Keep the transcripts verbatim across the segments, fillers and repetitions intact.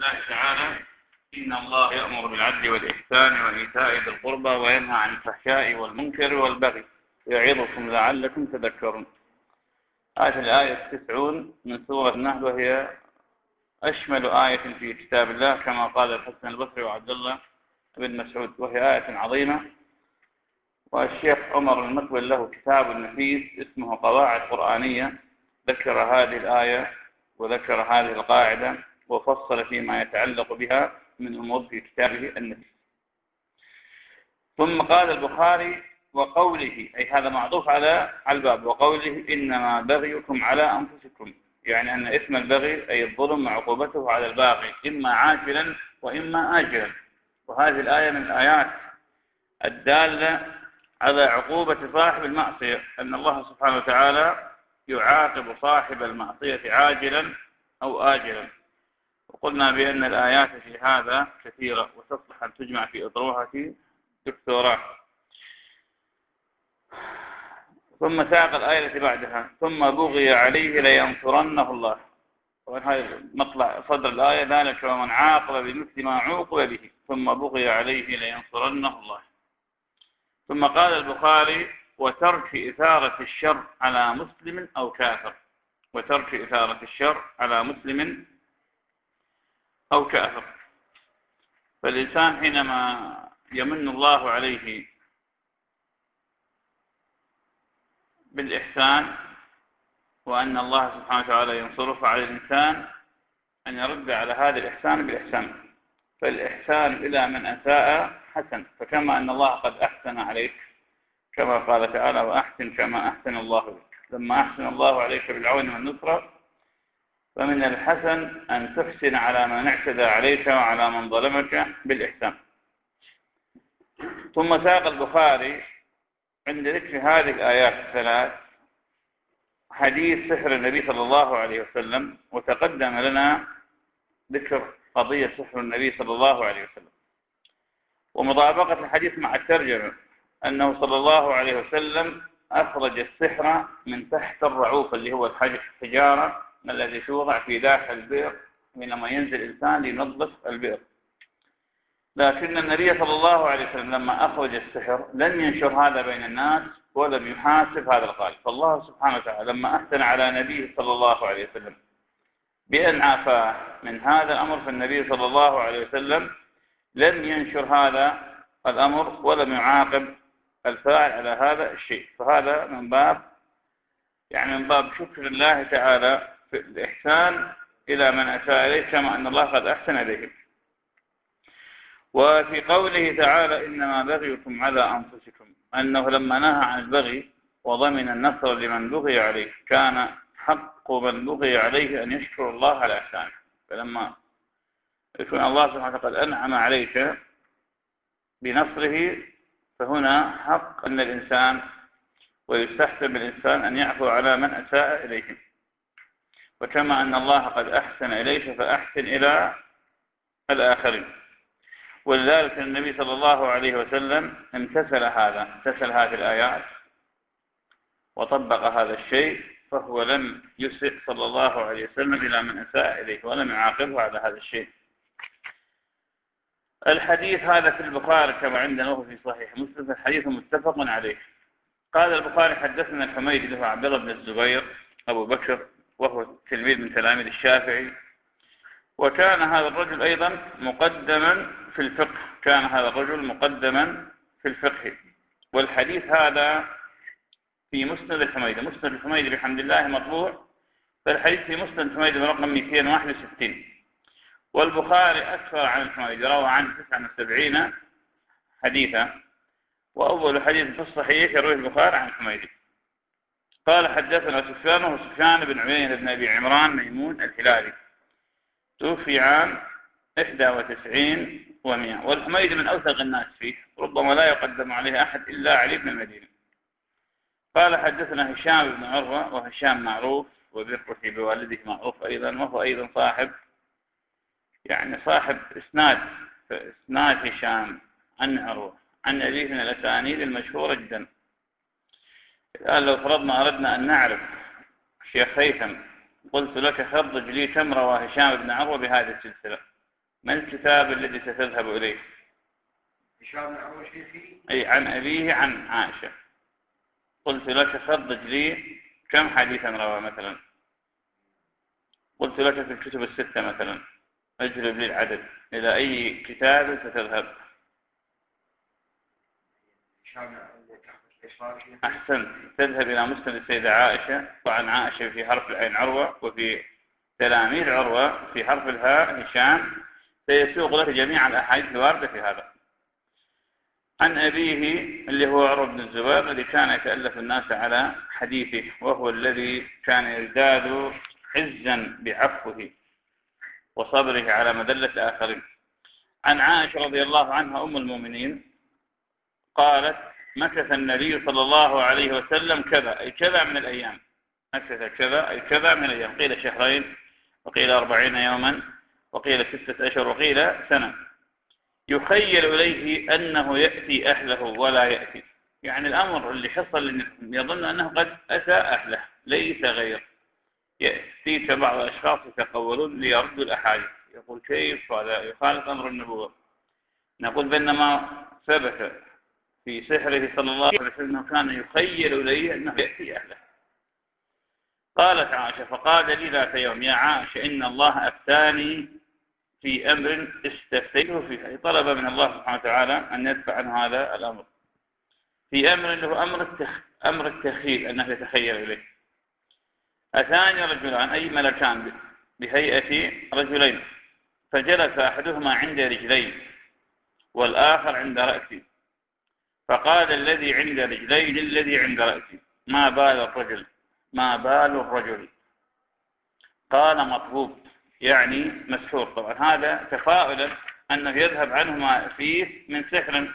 الله تعالى: إن الله يأمر بالعدل والإحسان وإيتاء ذي القربى وينهى عن الفحشاء والمنكر والبغي يعظكم لعلكم تذكرون. هذه الآية التسعون من سورة النحل، وهي أشمل آية في كتاب الله كما قال الحسن البصري وعبد الله بن مسعود، وهي آية عظيمة. والشيخ عمر المقبل له كتاب نفيس اسمه قواعد قرآنية، ذكر هذه الآية وذكر هذه القاعدة وفصل فيما يتعلق بها من أمور في كتابه النفيس. ثم قال البخاري: وقوله، أي هذا معطوف على الباب، وقوله: إنما بغيكم على أنفسكم، يعني أن اسم البغي أي الظلم عقوبته على الباغي إما عاجلا وإما آجلا. وهذه الآية من الآيات الدالة على عقوبة صاحب المعصية، أن الله سبحانه وتعالى يعاقب صاحب المعصية عاجلا أو آجلا. وقلنا بأن الآيات في هذا كثيرة وتصلح أن تجمع في أطروحة دكتوراه. ثم ساق الآية التي بعدها: ثم بغي عليه لينصرنه الله. وهذا مطلع صدر الآية: ذلك ومن عاقب بمثل ما عوقب به ثم بغي عليه لينصرنه الله. ثم قال البخاري: وترك إثارة الشر على مسلم أو كافر. وترك إثارة الشر على مسلم أو كافر. فالإنسان حينما يمن الله عليه بالإحسان وأن الله سبحانه وتعالى ينصره، فعلى الإنسان أن يرد على هذا الإحسان بالإحسان. فالإحسان إلى من أساء حسن، فكما أن الله قد أحسن عليك كما قال تعالى: وأحسن كما أحسن الله بك. لما أحسن الله عليك بالعون والنصرة، فمن الحسن أن تحسن على من اعتدى عليك وعلى من ظلمك بالإحسان. ثم ساق البخاري عند ذكر هذه الآيات الثلاث حديث سحر النبي صلى الله عليه وسلم، وتقدم لنا ذكر قضية سحر النبي صلى الله عليه وسلم ومطابقة الحديث مع الترجمة، أنه صلى الله عليه وسلم أخرج السحر من تحت الرعوف، اللي هو الحجارة الذي توضع في داخل البئر حينما ينزل الإنسان لينظف البئر. لكن النبي صلى الله عليه وسلم لما أخرج السحر لم ينشر هذا بين الناس ولم يحاسب هذا القائل. فالله سبحانه وتعالى لما أحسن على نبيه صلى الله عليه وسلم بأن عافاه من هذا الأمر، فالنبي صلى الله عليه وسلم لم ينشر هذا الأمر ولم يعاقب الفاعل على هذا الشيء. فهذا من باب يعني من باب شكر الله تعالى في الإحسان إلى من أساء إليه كما أن الله قد أحسن إليهم. وفي قوله تعالى: إنما بغيكم على أنفسكم، أنه لما نهى عن البغي وضمن النصر لمن بغي عليه، كان حق من بغي عليه أن يشكر الله على إحسانه. فلما يكون الله سبحانه وتعالى قد أنعم عليك بنصره، فهنا حق أن الإنسان ويستحسن الإنسان أن يعفو على من أساء إليه. وكما أن الله قد أحسن إليك فأحسن إلى الآخرين. ولذلك النبي صلى الله عليه وسلم امتثل هذا امتثل هذه الآيات وطبق هذا الشيء، فهو لم يسئ صلى الله عليه وسلم إلى من أساء إليه ولم يعاقبه على هذا الشيء. الحديث هذا في البخاري كما عندنا وهو في صحيح مسلم، الحديث متفق عليه. قال البخاري: حدثنا الحميدي له عبد الله بن الزبير أبو بكر، وهو تلميذ من تلاميذ الشافعي، وكان هذا الرجل أيضا مقدما في الفقه كان هذا الرجل مقدما في الفقه. والحديث هذا في مسند الحميدي. مسند الحميدي بحمد الله مطبوع، فالحديث في مسند الحميدي برقم مئتين وواحد وستين. والبخاري أكثر عن الحميدي، روى عنه تسعة وسبعين حديثا، وأول حديث في الصحيح يرويه البخاري عن الحميدي. قال: حدثنا سفيان وسفيان بن عيينة بن أبي عمران ميمون الهلالي، توفي عام إحدى وتسعين ومئة. والحميدي من أوثق الناس فيه، ربما لا يقدم عليه أحد إلا علي بن المدينة. قال: حدثنا هشام بن عروة، وهشام معروف وبره بوالده معروف أيضا، وهو أيضا صاحب يعني صاحب إسناد إسناد هشام عن عروة عن أبيه من الأسانيد المشهورة جدا. قال: لو فرضنا أردنا أن نعرف شيخ هيثم قلت لك خرج لي كم روى هشام بن عروة بهذه السلسلة، ما الكتاب الذي ستذهب إليه؟ أي عن أبيه عن عائشة. قلت لك خرج لي كم حديثا روى مثلا؟ قلت لك في الكتب الستة مثلا، اجلب لي العدد. إلى أي كتاب ستذهب؟ أحسنت، تذهب إلى مسند السيدة عائشة، وعن عائشة في حرف العين عروة، وفي تلاميذ عروة في حرف الهاء هشام، سيسوق لك جميع الأحاديث الواردة في هذا. عن أبيه اللي هو عروة بن الزبير الذي كان يتألف الناس على حديثه، وهو الذي كان يزداد عزا بعفوه وصبره على مذلة آخرين. عن عائشة رضي الله عنها أم المؤمنين قالت: مكث النبي صلى الله عليه وسلم كذا، أي كذا من الأيام. مكث كذا أي كذا من الأيام، قيل شهرين، وقيل أربعين يوما، وقيل ستة أشهر، وقيل سنة. يخيل إليه أنه يأتي أهله ولا يأتي، يعني الأمر اللي حصل يظن أنه قد أتى أهله ليس غير. يأتيك بعض الأشخاص يتقولون ليردوا الأحاديث، يقول كيف هذا يخالف أمر النبوة؟ نقول بينما ثبت في سحره صلى الله عليه وسلم كان يخيل إليه أنه يأتي أهله. قالت عائشة: فقال لي ذات يوم: يا عائشة، إن الله أفتاني في أمر استفتيته فيه، طلب من الله سبحانه وتعالى أن يدفع عنه هذا الأمر، في أمر له أمر التخ... أمر التخيل، أنه يتخيل إليه. أتاني رجلان أي ملكان بهيئة رجلين، فجلس أحدهما عند رجلي والآخر عند رأسي، فقال الذي عند رجلي للذي عند رأسي: ما بال الرجل ما بال الرجل؟ قال: مطبوب، يعني مسحور. طبعا هذا تفاؤلا أنه يذهب عنه ما فيه من سحر،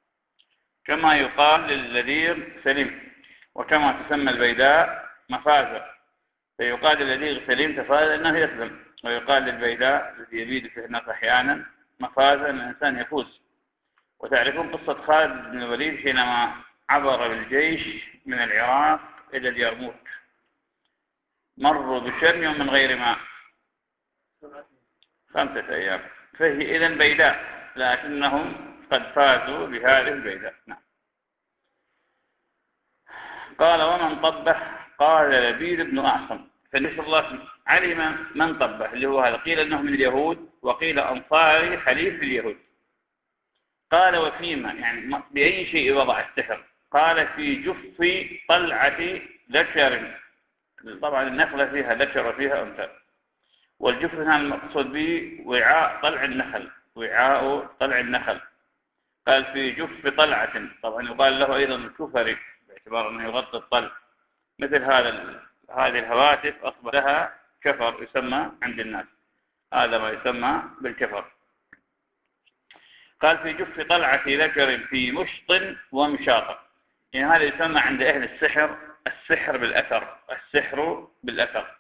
كما يقال للذير سليم، وكما تسمى البيداء مفازة، فيقال للذير سليم تفاؤلا أنه يسلم، ويقال للبيداء الذي يبيد في الناس أحيانا مفازة أن الإنسان يفوز. وتعرفون قصة خالد بن الوليد حينما عبر بالجيش من العراق إلى اليرموك، مروا بكم يوم من غير ماء، خمسة أيام، فهي إذن بيداء، لكنهم قد فازوا بهذه البيداء. نعم. قال: ومن طبه؟ قال: لبيد بن أعصم. فالنبي صلى الله عليه وسلم علم من طبه، اللي هو هذا، قيل أنه من اليهود، وقيل أنصاري حليف اليهود. قال: وفيما، يعني بأي شيء وضع السحر؟ قال: في جف طلعة ذكر. طبعا النخلة فيها ذكر وفيها أنثى، والجف هنا المقصود به وعاء طلع النخل، وعاء طلع النخل. قال: في جف طلعة، طبعا يقال له أيضا الكفري باعتبار أنه يغطي الطلع، مثل هذا هذه الهواتف أصبح لها كفر يسمى عند الناس، هذا ما يسمى بالكفر. قال: في جف طلعة ذكر في مشط ومشاطة، يعني هذا يسمى عند أهل السحر السحر بالأثر، السحر بالأثر.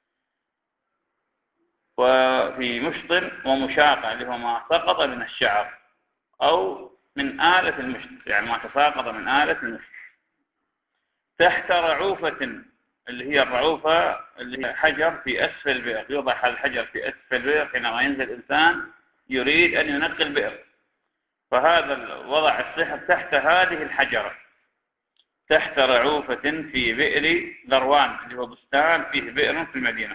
وفي مشط ومشاطة اللي هو ما سقط من الشعر أو من آلة المشط، يعني ما تساقط من آلة المشط، تحت رعوفة، اللي هي الرعوفة اللي هي حجر في أسفل البئر، يوضع الحجر في أسفل البئر حينما ينزل الإنسان يريد أن ينقي البئر، فهذا وضع السحر تحت هذه الحجرة، تحت رعوفة في بئر ذروان، اللي هو بستان فيه بئر في المدينة.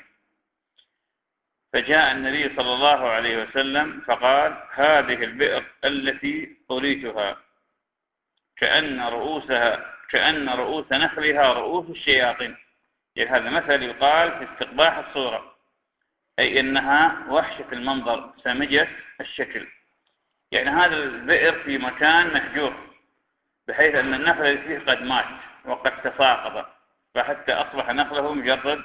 فجاء النبي صلى الله عليه وسلم فقال: هذه البئر التي طريتها كأن رؤوسها كأن رؤوس نخلها رؤوس الشياطين، يعني هذا مثل يقال في استقباح الصورة، أي إنها وحشة المنظر سامجة الشكل، يعني هذا البئر في مكان محجور بحيث أن النخل اللي فيه قد مات وقد تساقط، فحتى أصبح نخله مجرد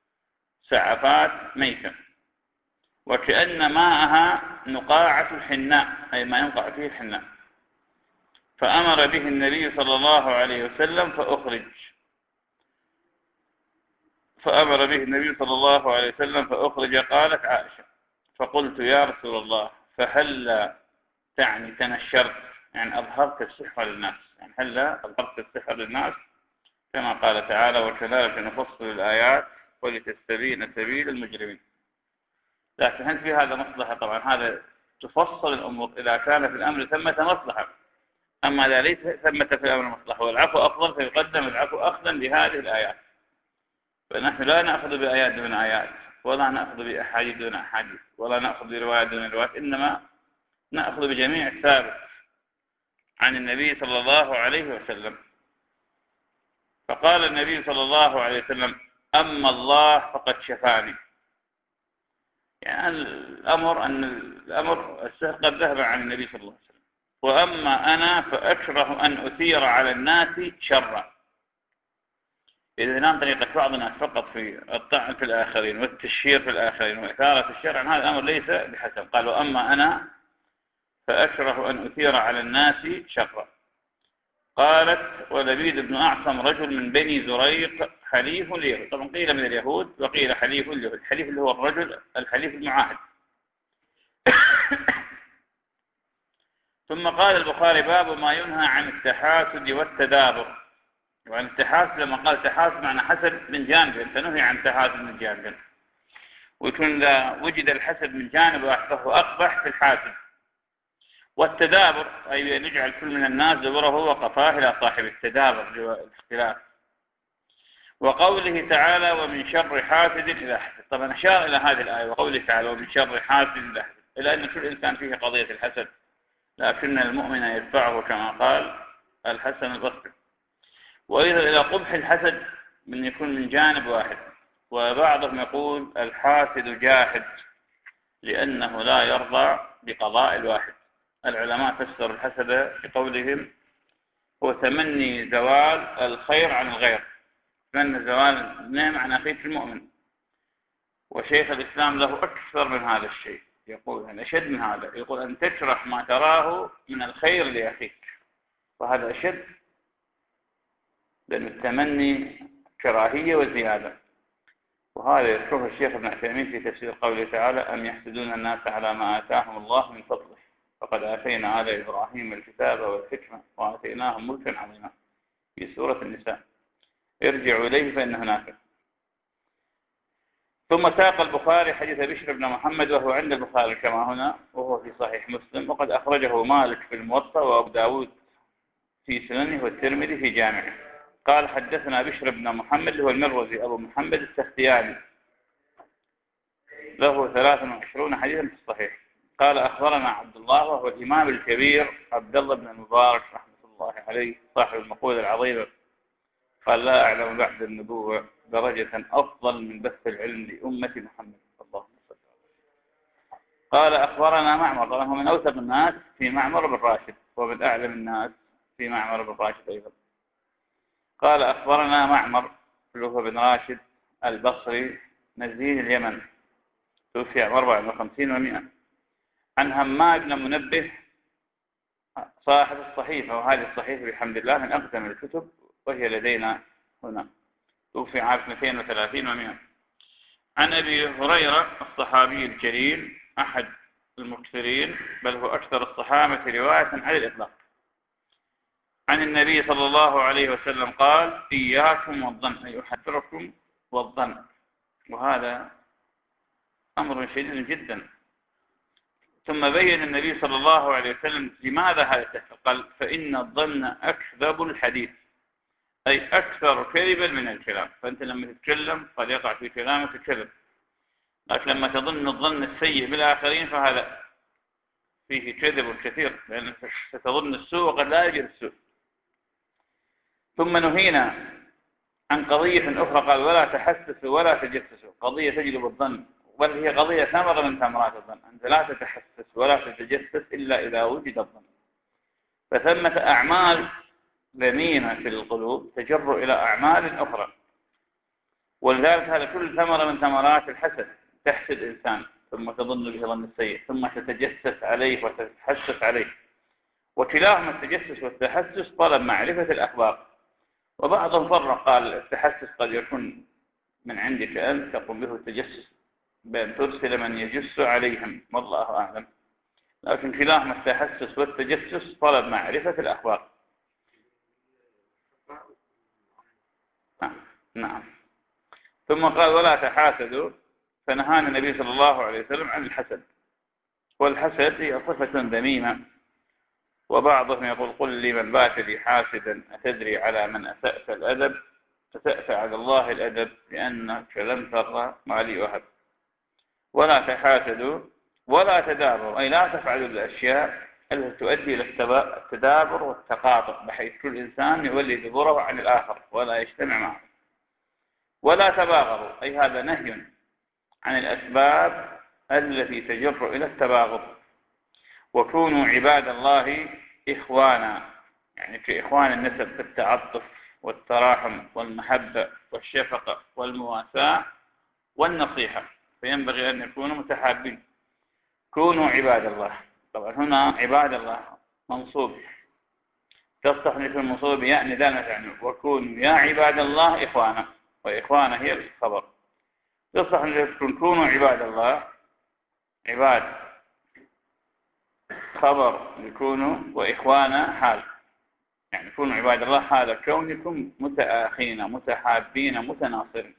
سعفات ميتة، وكأن ماءها نقاعة الحناء، أي ما ينقع فيه الحناء. فأمر به النبي صلى الله عليه وسلم فأخرج فأمر به النبي صلى الله عليه وسلم فأخرج. قالت عائشة: فقلت: يا رسول الله، فهل تعني تنشرت، يعني أظهرت السحر للناس، يعني هل أظهرت السحر للناس كما قال تعالى: وكذلك نفصل الآيات ولتستبين سبيل المجرمين. لكن هل في هذا مصلحة؟ طبعا هذا تفصل الأمور إذا كان في الأمر ثمة مصلحة، أما إذا ليس ثمة في الأمر مصلحة والعفو أفضل فيقدم العفو أخذا بهذه الآيات. فنحن لا نأخذ بآيات دون آيات، ولا نأخذ بأحاديث دون أحاديث، ولا نأخذ بروايات دون روايات، إنما نأخذ بجميع الثابت عن النبي صلى الله عليه وسلم. فقال النبي صلى الله عليه وسلم: أما الله فقد شفاني. يعني الأمر أن الأمر السهل قد ذهب عن النبي صلى الله عليه وسلم. وأما أنا فأكره أن أثير على الناس شرا. إذا نام طريقة بعض الناس فقط في الطعن في الآخرين والتشهير في الآخرين وإثارة الشر، عن هذا الأمر ليس بحسن. قال: وأما أنا فأكره أن أثير على الناس شرا. قالت: ولبيد بن أعصم رجل من بني زريق حليف اليهود. طبعا قيل من اليهود وقيل حليف اليهود. الحليف اللي هو الرجل الحليف المعاهد. ثم قال البخاري: باب ما ينهى عن التحاسد والتدابر. وعن التحاسد لما قال تحاسد معنى حسد من جانب، فنهي عن تحاسد من جانب. ويكون إذا وجد الحسد من جانب واحد فهو أقبح في الحاسد. والتدابر أي نجعل كل من الناس دبره وقفاه إلى صاحب التدابر الاختلاف. وقوله تعالى: ومن شر حاسد إذا حسد. طبعا أشار إلى هذه الآية وقوله تعالى: ومن شر حاسد إذا حسد، إلى أن كل إنسان فيه قضية الحسد، لكن المؤمن يدفعه كما قال الحسن البصري. وإذا إلى قبح الحسد من يكون من جانب واحد. وبعضهم يقول الحاسد جاحد لأنه لا يرضى بقضاء الواحد. العلماء فسروا الحسد بقولهم: هو تمني زوال الخير عن الغير، تمني زوال النعمة عن أخيك المؤمن. وشيخ الإسلام له أكثر من هذا الشيء، يقول أن أشد من هذا، يقول أن تكره ما تراه من الخير لأخيك، وهذا أشد، لأن التمني كراهية وزيادة. وهذا يذكره الشيخ ابن عثيمين في تفسير قوله تعالى: أم يحسدون الناس على ما آتاهم الله من فضله فقد آتينا آل إبراهيم الكتاب والحكمة وآتيناهم ملكا عظيما، في سورة النساء. ارجعوا إليه فإن هناك. ثم ساق البخاري حديث بشر بن محمد وهو عند البخاري كما هنا، وهو في صحيح مسلم، وقد أخرجه مالك في الموطأ وأبو داود في سننه والترمذي في جامعه. قال: حدثنا بشر بن محمد هو المروزي أبو محمد السختياني، له ثلاث وعشرون حديثا في الصحيح. قال: أخبرنا عبد الله وهو الإمام الكبير عبد الله بن المبارك رحمة الله عليه صاحب المقولة العظيمة، قال: لا أعلم بعد النبوة درجة أفضل من بث العلم لأمة محمد. اللهم صل عليه. قال: أخبرنا معمر، طبعا هو من أوثق الناس في معمر بن راشد، ومن أعلم الناس في معمر بن راشد أيضا. قال: أخبرنا معمر هو بن راشد البصري نزيل اليمن، توفي عام أربعة وخمسين ومئة، عن همام بن منبه صاحب الصحيفة، وهذه الصحيفة بحمد الله من أقدم الكتب وهي لدينا هنا، توفي عام اثنتين وثلاثين ومئة. عن أبي هريرة الصحابي الجليل أحد المكثرين، بل هو أكثر الصحابة رواية على الإطلاق، عن النبي صلى الله عليه وسلم قال: إياكم والظن، أي أحذركم والظن. وهذا أمر شديد جدا. ثم بين النبي صلى الله عليه وسلم لماذا هذا التحذير، قال: فإن الظن أكذب الحديث، أي أكثر كذبا من الكلام. فأنت لما تتكلم قد يقع في كلامك كذب، لكن لما تظن الظن السيء بالآخرين فهذا فيه كذب كثير، لأنك ستظن السوء وقد لا يجد السوء. ثم نهينا عن قضية أخرى، قال: ولا تحسسوا ولا تجسسوا، قضية تجلب الظن، بل هي قضية ثمرة من ثمرات الظن. أنت لا تتحسس ولا تتجسس إلا إذا وجد الظن. فثمة أعمال ذميمة في القلوب تجر إلى أعمال أخرى، ولذلك هذا كل ثمرة من ثمرات الحسد. تحسد إنسان ثم تظن به ظن السيء، ثم تتجسس عليه وتتحسس عليه، وكلاهما التجسس والتحسس طلب معرفة الأخبار. وبعضهم فرق، قال: التحسس قد يكون من عندك أنت تقوم به التجسس بأن ترسل من يجس عليهم، والله أعلم، لكن كلاهما التحسس والتجسس طلب معرفة الأخبار. نعم. ثم قال: ولا تحاسدوا، فنهانا النبي صلى الله عليه وسلم عن الحسد. والحسد هي صفة ذميمة، وبعضهم يقول قل لي من بات لي حاسدا أتدري على من أسأت الأدب، أسأت على الله الأدب لأنك لم تر ما لي وهب. ولا تحاسدوا ولا تدابروا، أي لا تفعلوا الأشياء التي تؤدي إلى التدابر والتقاطع، بحيث كل إنسان يولي دبره عن الآخر ولا يجتمع معه. ولا تباغضوا، أي هذا نهي عن الأسباب التي تجر إلى التباغض. وكونوا عباد الله إخوانا، يعني كإخوان النسب في التعطف والتراحم والمحبة والشفقة والمواساة والنصيحة، فينبغي أن يكونوا متحابين. كونوا عباد الله، طبعا هنا عباد الله منصوب، تصحني في المنصوب يعني لا نفعني. وكونوا يا عباد الله إخوانا، وإخوانا هي الخبر. تصحني تكون كونوا عباد الله، عباد خبر يكونوا، وإخوانا حال، يعني كونوا عباد الله حال كونكم متآخين متحابين متناصرين.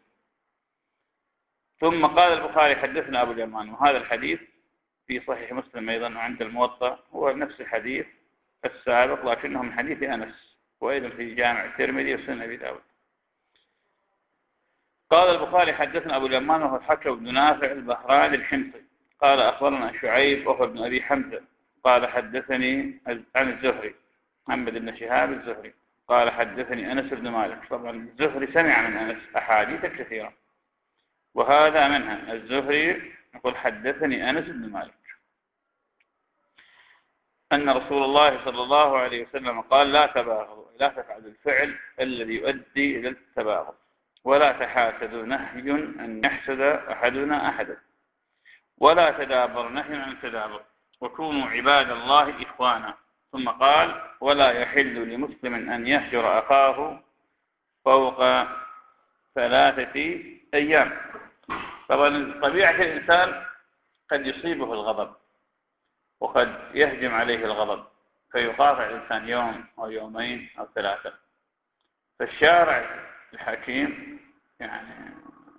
ثم قال البخاري حدثنا أبو اليمان، وهذا الحديث في صحيح مسلم أيضا وعند الموطأ، هو نفس الحديث السابق لكنه من حديث أنس، وأيضا في جامع الترمذي وسنن أبي داود. قال البخاري حدثنا أبو اليمان وهو الحكم بن نافع البهراني الحمصي قال أخبرنا شعيب وهو ابن أبي حمزة قال حدثني عن الزهري محمد بن شهاب الزهري قال حدثني أنس بن مالك. طبعا الزهري سمع من أنس أحاديث كثيرة، وهذا منها. الزهري يقول حدثني أنس بن مالك أن رسول الله صلى الله عليه وسلم قال لا تباغضوا، لا تفعلوا الفعل الذي يؤدي إلى التباغض. ولا تحاسدوا، نهي أن يحسد أحدنا أحدا. ولا تدابر، نهي عن التدابر. وكونوا عباد الله إخوانا. ثم قال ولا يحل لمسلم أن يهجر أخاه فوق ثلاثة أيام. طبعا طبيعة الإنسان قد يصيبه الغضب وقد يهجم عليه الغضب فيقاطع الإنسان يوم أو يومين أو ثلاثة. فالشارع الحكيم يعني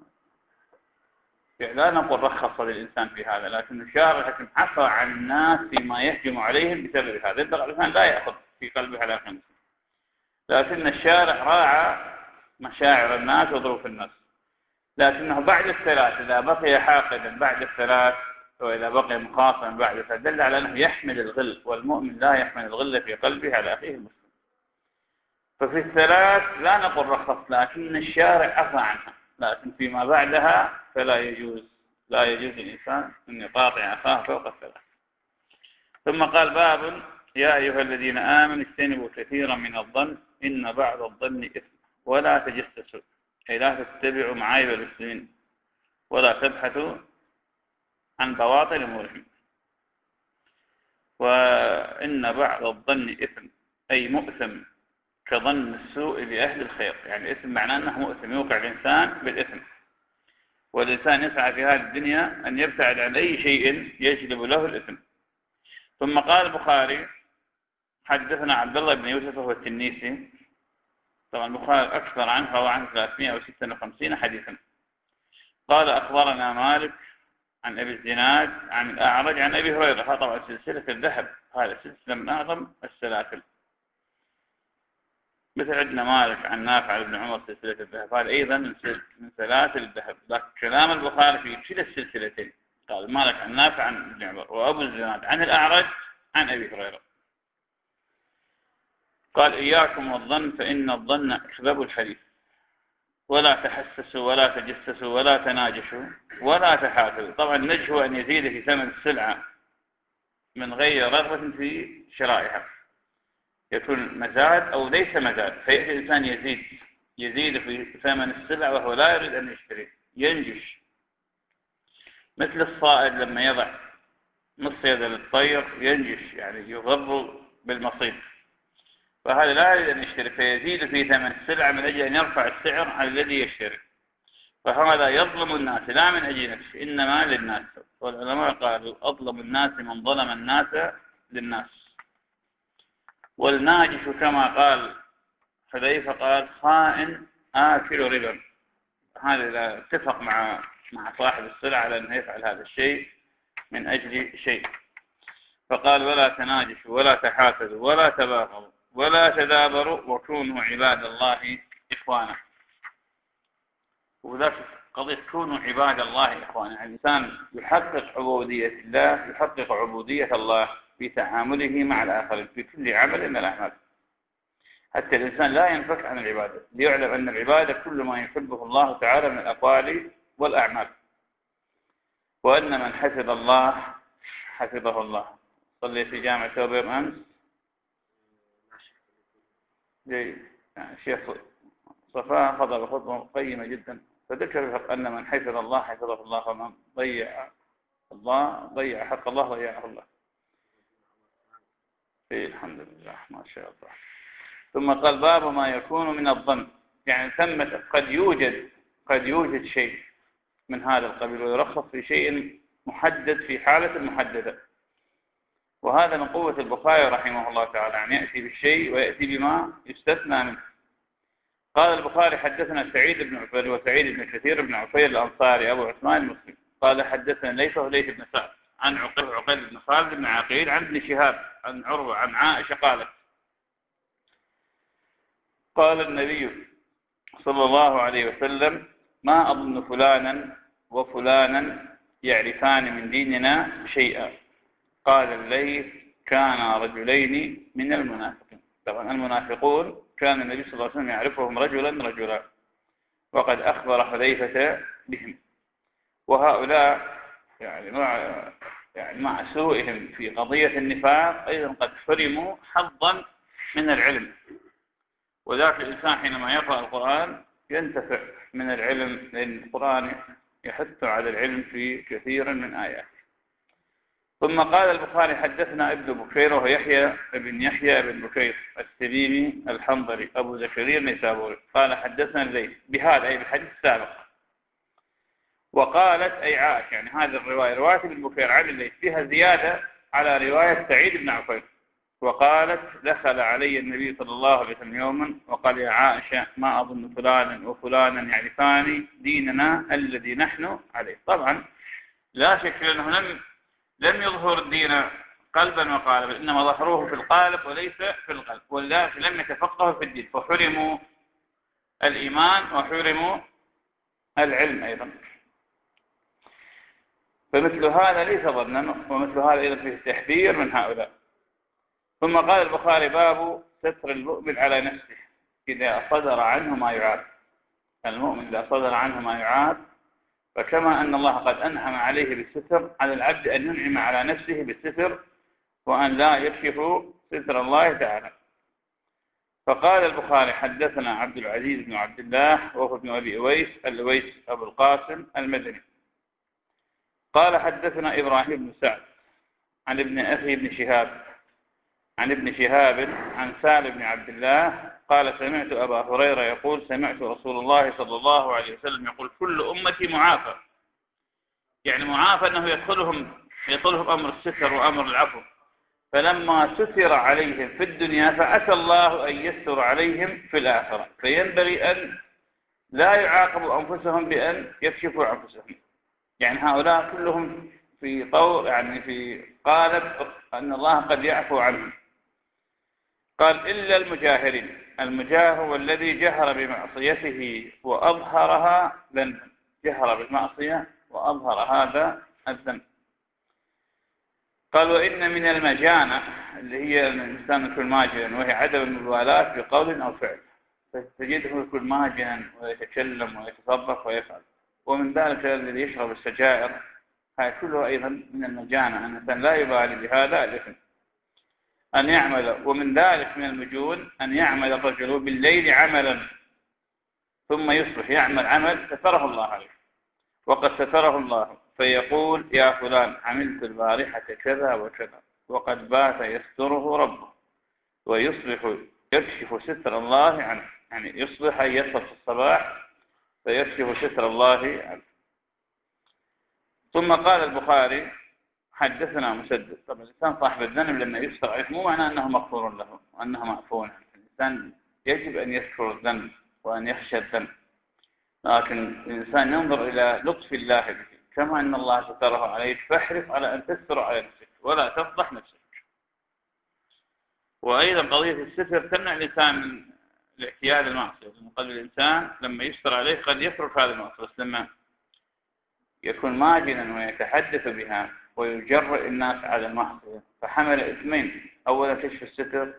لا نقول رخص للإنسان في هذا، لكن الشارع الحكيم عفى عن الناس فيما يهجم عليهم بسبب هذا. ينبغي الإنسان لا يأخذ في قلبه على خمسة، لكن الشارع راعى مشاعر الناس وظروف الناس. لكنه بعد الثلاث إذا بقي حاقدا بعد الثلاث، وإذا بقي مخاصما بعد الثلاث، دل على أنه يحمل الغل، والمؤمن لا يحمل الغل في قلبه على أخيه المسلم. ففي الثلاث لا نقول رخص، لكن الشارع عفى عنها، لكن فيما بعدها فلا يجوز لا يجوز الإنسان أن يقاطع أخاه فوق الثلاث. ثم قال باب يا أيها الذين آمنوا اجتنبوا كثيرا من الظن إن بعض الظن إثم ولا تجسسوا، أي لا تتبعوا معايب المسلمين ولا تبحثوا عن بواطن أمورهم. وإن بعض الظن إثم أي مؤثم كظن السوء بأهل الخير، يعني إثم معناه أنه مؤثم يوقع الإنسان بالإثم. والإنسان يسعى في هذه الدنيا أن يبتعد عن أي شيء يجلب له الإثم. ثم قال البخاري حدثنا عبد الله بن يوسف وهو التنيسي. طبعا البخاري أكثر عنه فهو عن ثلاثمائة وستة وخمسين حديثا. قال أخبرنا مالك عن أبي الزناد عن الأعرج عن أبي هريرة. طبعا سلسلة الذهب هذا سلسلة من أعظم السلاسل، مثل عندنا مالك عن نافع بن عمر سلسلة الذهب، هذا أيضا من سلاسل الذهب. لكن كلام البخاري في كلا السلسلتين، قال مالك عن نافع عن ابن عمر، وأبو الزناد عن الأعرج عن أبي هريرة. قال إياكم والظن فإن الظن أكذب الحديث. ولا تحسسوا ولا تجسسوا ولا تناجشوا ولا تحاسدوا. طبعا النجش أن يزيد في ثمن السلعة من غير رغبة في شرائها، يكون مزاد أو ليس مزاد، فيأتي الإنسان يزيد يزيد في ثمن السلع وهو لا يريد أن يشتري، ينجش. مثل الصائد لما يضع مصيدة للطير ينجش، يعني يغر بالمصيد، فهذا لا يريد أن يشتري فيزيد في ثمن السلع من أجل أن يرفع السعر على الذي يشتري. فهذا يظلم الناس لا من أجل نفسه إنما للناس. والعلماء قالوا أظلم الناس من ظلم الناس للناس. والناجش كما قال حذيفة قال خائن آكل ربا. هذا إذا اتفق مع مع صاحب السلعة على أنه يفعل هذا الشيء من أجل شيء. فقال ولا تناجشوا ولا تحاسدوا ولا تباغضوا ولا تدابروا وكونوا عباد الله إخوانا. وذلك قضية كونوا عباد الله إخوانا، يعني الإنسان يحقق عبودية الله، يحقق عبودية الله في تعامله مع الآخرين في كل عمل من الأعمال، حتى الإنسان لا ينفك عن العبادة، ليعلم أن العبادة كل ما يحبه الله تعالى من الأقوال والأعمال، وأن من حفظ الله حفظه الله. صلي في جامع توبة أمس جيد، يعني الشيخ صفاء فضل خطوة قيمة جدا، فذكر أن من حفظ الله حفظه الله، ومن ضيع الله ضيع حق الله ضيعه الله. إيه الحمد لله ما شاء الله. ثم قال باب ما يكون من الظن، يعني ثمة قد يوجد قد يوجد شيء من هذا القبيل ويرخص في شيء محدد في حالة محددة، وهذا من قوة البخاري رحمه الله تعالى، يعني يأتي بالشيء ويأتي بما يستثنى منه. قال البخاري حدثنا سعيد بن عفير وسعيد بن كثير بن عفير الأنصاري أبو عثمان المسلم قال حدثنا ليث ليث بن سعد عن عقيل عقيل بن خالد بن عقيل عن ابن شهاب عن عروة عن عائشة قالت قال النبي صلى الله عليه وسلم ما أظن فلانا وفلانا يعرفان من ديننا شيئا. قال الليث كان رجلين من المنافقين. طبعا المنافقون كان النبي صلى الله عليه وسلم يعرفهم رجلا رجلا، وقد أخبر حذيفة بهم، وهؤلاء يعني مع يعني مع سوءهم في قضية النفاق أيضا قد حرموا حظا من العلم، وذاك الإنسان حينما يقرأ القرآن ينتفع من العلم، لأن القرآن يحث على العلم في كثير من آياته. ثم قال البخاري حدثنا ابن بكير وهو يحيى بن يحيى بن بكير التميمي الحنظلي أبو زكريا النيسابوري قال حدثنا الليث بهذا أي بالحديث السابق. وقالت أي عائشة، يعني هذه الرواية رواية ابن بكير عن الليث فيها زيادة على رواية سعيد بن عفير. وقالت دخل علي النبي صلى الله عليه وسلم يوما وقال يا عائشة ما أظن فلانا وفلانا يعرفان ديننا الذي نحن عليه. طبعا لا شك أنه لم لم يظهر الدين قلبا وقالبا، إنما ظهروه في القالب وليس في القلب، ولذلك لم يتفقهوا في الدين فحرموا الإيمان وحرموا العلم أيضا. فمثل هذا ليس ظنا، ومثل هذا أيضا فيه تحذير من هؤلاء. ثم قال البخاري باب ستر المؤمن على نفسه إذا صدر عنه ما يعاب. المؤمن إذا صدر عنه ما يعاب، فكما أن الله قد أنعم عليه بالستر، على العبد أن ينعم على نفسه بالستر وأن لا يكشف ستر الله تعالى. فقال البخاري حدثنا عبد العزيز بن عبد الله وهو ابن أبي أويس الأويس أبو القاسم المدني قال حدثنا إبراهيم بن سعد عن ابن أخي بن شهاب عن ابن شهاب عن سالم بن عبد الله قال سمعت أبا هريرة يقول سمعت رسول الله صلى الله عليه وسلم يقول كل أمتي معافى، يعني معافى أنه يدخلهم يدخلهم أمر الستر وأمر العفو، فلما ستر عليهم في الدنيا فأتى الله أن يستر عليهم في الآخرة، فينبغي أن لا يعاقبوا أنفسهم بأن يكشفوا أنفسهم. يعني هؤلاء كلهم في طور يعني في قالب أن الله قد يعفو عنهم. قال إلا المجاهرين، المجاهر هو الذي جهر بمعصيته وأظهرها ذنبا، جهر بالمعصية وأظهر هذا الذنب. قال وإن من المجانة اللي هي الإنسان يكون ماجنا، وهي عدم المبالاة بقول أو فعل، فتجده يكون ماجنا ويتكلم ويتصرف ويفعل. ومن ذلك الذي يشرب السجائر، هذا كله أيضا من المجانة، أن الإنسان لا يبالي بهذا الإثم أن يعمل. ومن ذلك من المجون أن يعمل الرجل بالليل عملا ثم يصبح يعمل عمل ستره الله عليه وقد ستره الله، فيقول يا فلان عملت البارحة كذا وكذا، وقد بات يستره ربه، ويصبح يكشف ستر الله عنه، يعني يصبح يصل في الصباح فيكشف ستر الله عنه. ثم قال البخاري حدثنا مسدد. طبعا الإنسان صاحب الذنب لما يستر عليه مو معناه أنه مغفور له وأنه معفو عنه، الإنسان يجب أن يذكر الذنب وأن يخشى الذنب، لكن الإنسان ينظر إلى لطف الله به، كما أن الله ستره عليك فاحرص على أن تستر على نفسك ولا تفضح نفسك. وأيضا قضية الستر تمنع الإنسان من الاعتياد المعصية، لأن قلب الإنسان لما يستر عليه قد يترك هذا المعصية، بس لما يكون ماجنا ويتحدث بها ويجرئ الناس على المعصية فحمل اثمين: أولا كشف الستر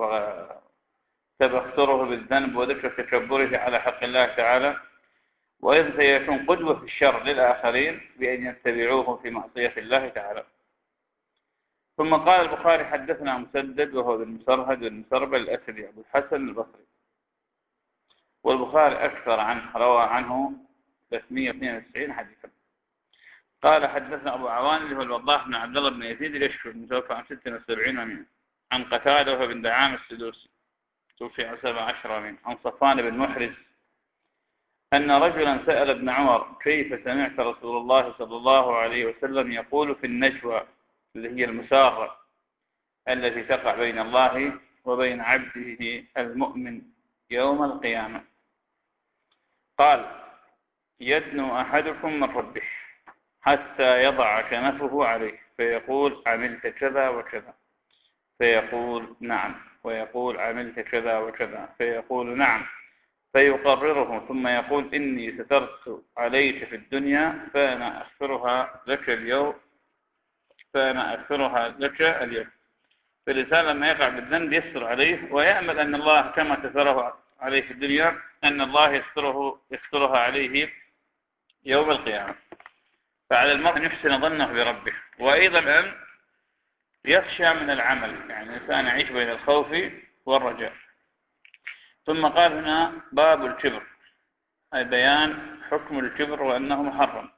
وتبختره بالذنب وذكر تكبره على حق الله تعالى، وأيضا سيكون قدوة في الشر للآخرين بأن يتبعوه في معصية الله تعالى. ثم قال البخاري: حدثنا مسدد وهو بن مسرهد المسربل الأسدي أبو الحسن البصري، والبخاري أكثر عنه، روى عنه ثلاثمائة واثنين وتسعين حديثا. قال: حدثنا أبو عوان اللي هو الوضاح بن عبد الله بن يزيد اليشكر المتوفى عن ستة وسبعين ومئة، عن قتادة وهو بن دعام السدوسي توفي عن سبع عشر ومئة، عن صفوان بن محرز أن رجلا سأل ابن عمر: كيف سمعت رسول الله صلى الله عليه وسلم يقول في النجوى اللي هي المسارة التي تقع بين الله وبين عبده المؤمن يوم القيامة؟ قال: يدنو أحدكم من ربه حتى يضع كنفه عليه فيقول: عملت كذا وكذا، فيقول: نعم، ويقول: عملت كذا وكذا، فيقول: نعم، فيقرره، ثم يقول: إني سترت عليك في الدنيا فأنا أغفرها لك اليوم فأنا أغفرها لك اليوم. فالإنسان لما يقع بالذنب يستر عليه ويأمل أن الله كما ستره عليه في الدنيا أن الله يستره يسترها عليه يوم القيامة. فعلى المرء أن يحسن ظنه بربه، وأيضا أن يخشى من العمل، يعني الإنسان يعيش بين الخوف والرجاء. ثم قال هنا: باب الكبر، أي بيان حكم الكبر وأنه محرم.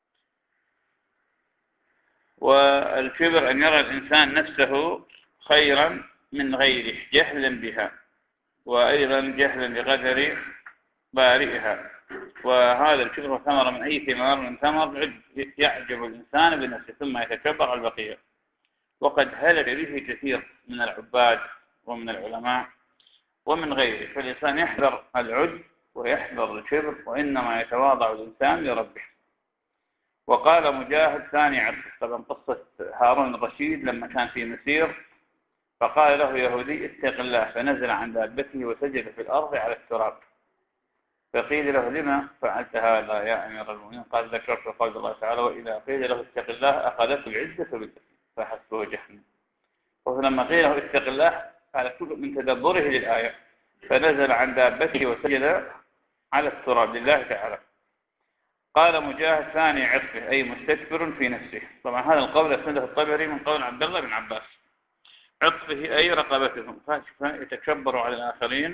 والكبر أن يرى الإنسان نفسه خيرا من غيره جهلا بها، وأيضا جهلا بقدر بارئها. وهذا الكبر ثمر من أي ثمار من ثمر يعجب الإنسان بنفسه ثم يتكبر على البقية، وقد هلك به كثير من العباد ومن العلماء ومن غيره. فالإنسان يحذر العجب ويحذر الكبر، وإنما يتواضع الإنسان لربه. وقال مجاهد ثاني عطف، طبعا قصة هارون الرشيد لما كان في مسير فقال له يهودي: اتق الله، فنزل عن دابته وسجد في الأرض على التراب، فقيل له: لما فعلت هذا يا أمير المؤمنين؟ قال: ذكرت قول الله تعالى: وإذا قيل له اتق الله أخذته العزة بالإثم فحسبه جهنم. ولما قيل له اتق الله قال كل من تدبره للآية، فنزل عن دابته وسجد على التراب لله تعالى. قال مجاهد ثاني عطفه، أي مستكبر في نفسه. طبعا هذا القول أسنده الطبري من قول عبد الله بن عباس. عطفه أي رقبتهم، يتكبر على الآخرين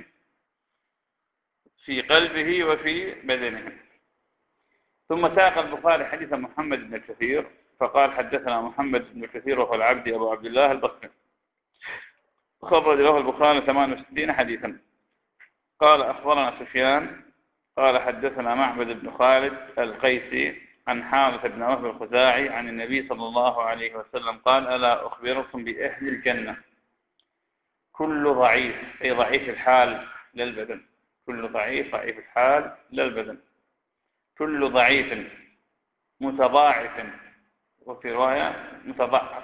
في قلبه وفي بدنه. ثم ساق البخاري حديث محمد بن كثير فقال: حدثنا محمد بن كثير وهو العبدي أبو عبد الله البصري، خرج له البخاري ثمانية وستين حديثا. قال: أخبرنا سفيان قال: حدثنا معبد بن خالد القيسي عن حارث بن وهب الخزاعي عن النبي صلى الله عليه وسلم قال: ألا أخبركم بأهل الجنة؟ كل ضعيف، أي ضعيف الحال للبدن، كل ضعيف ضعيف الحال للبدن، كل ضعيف متضاعف، وفي رواية متضعف،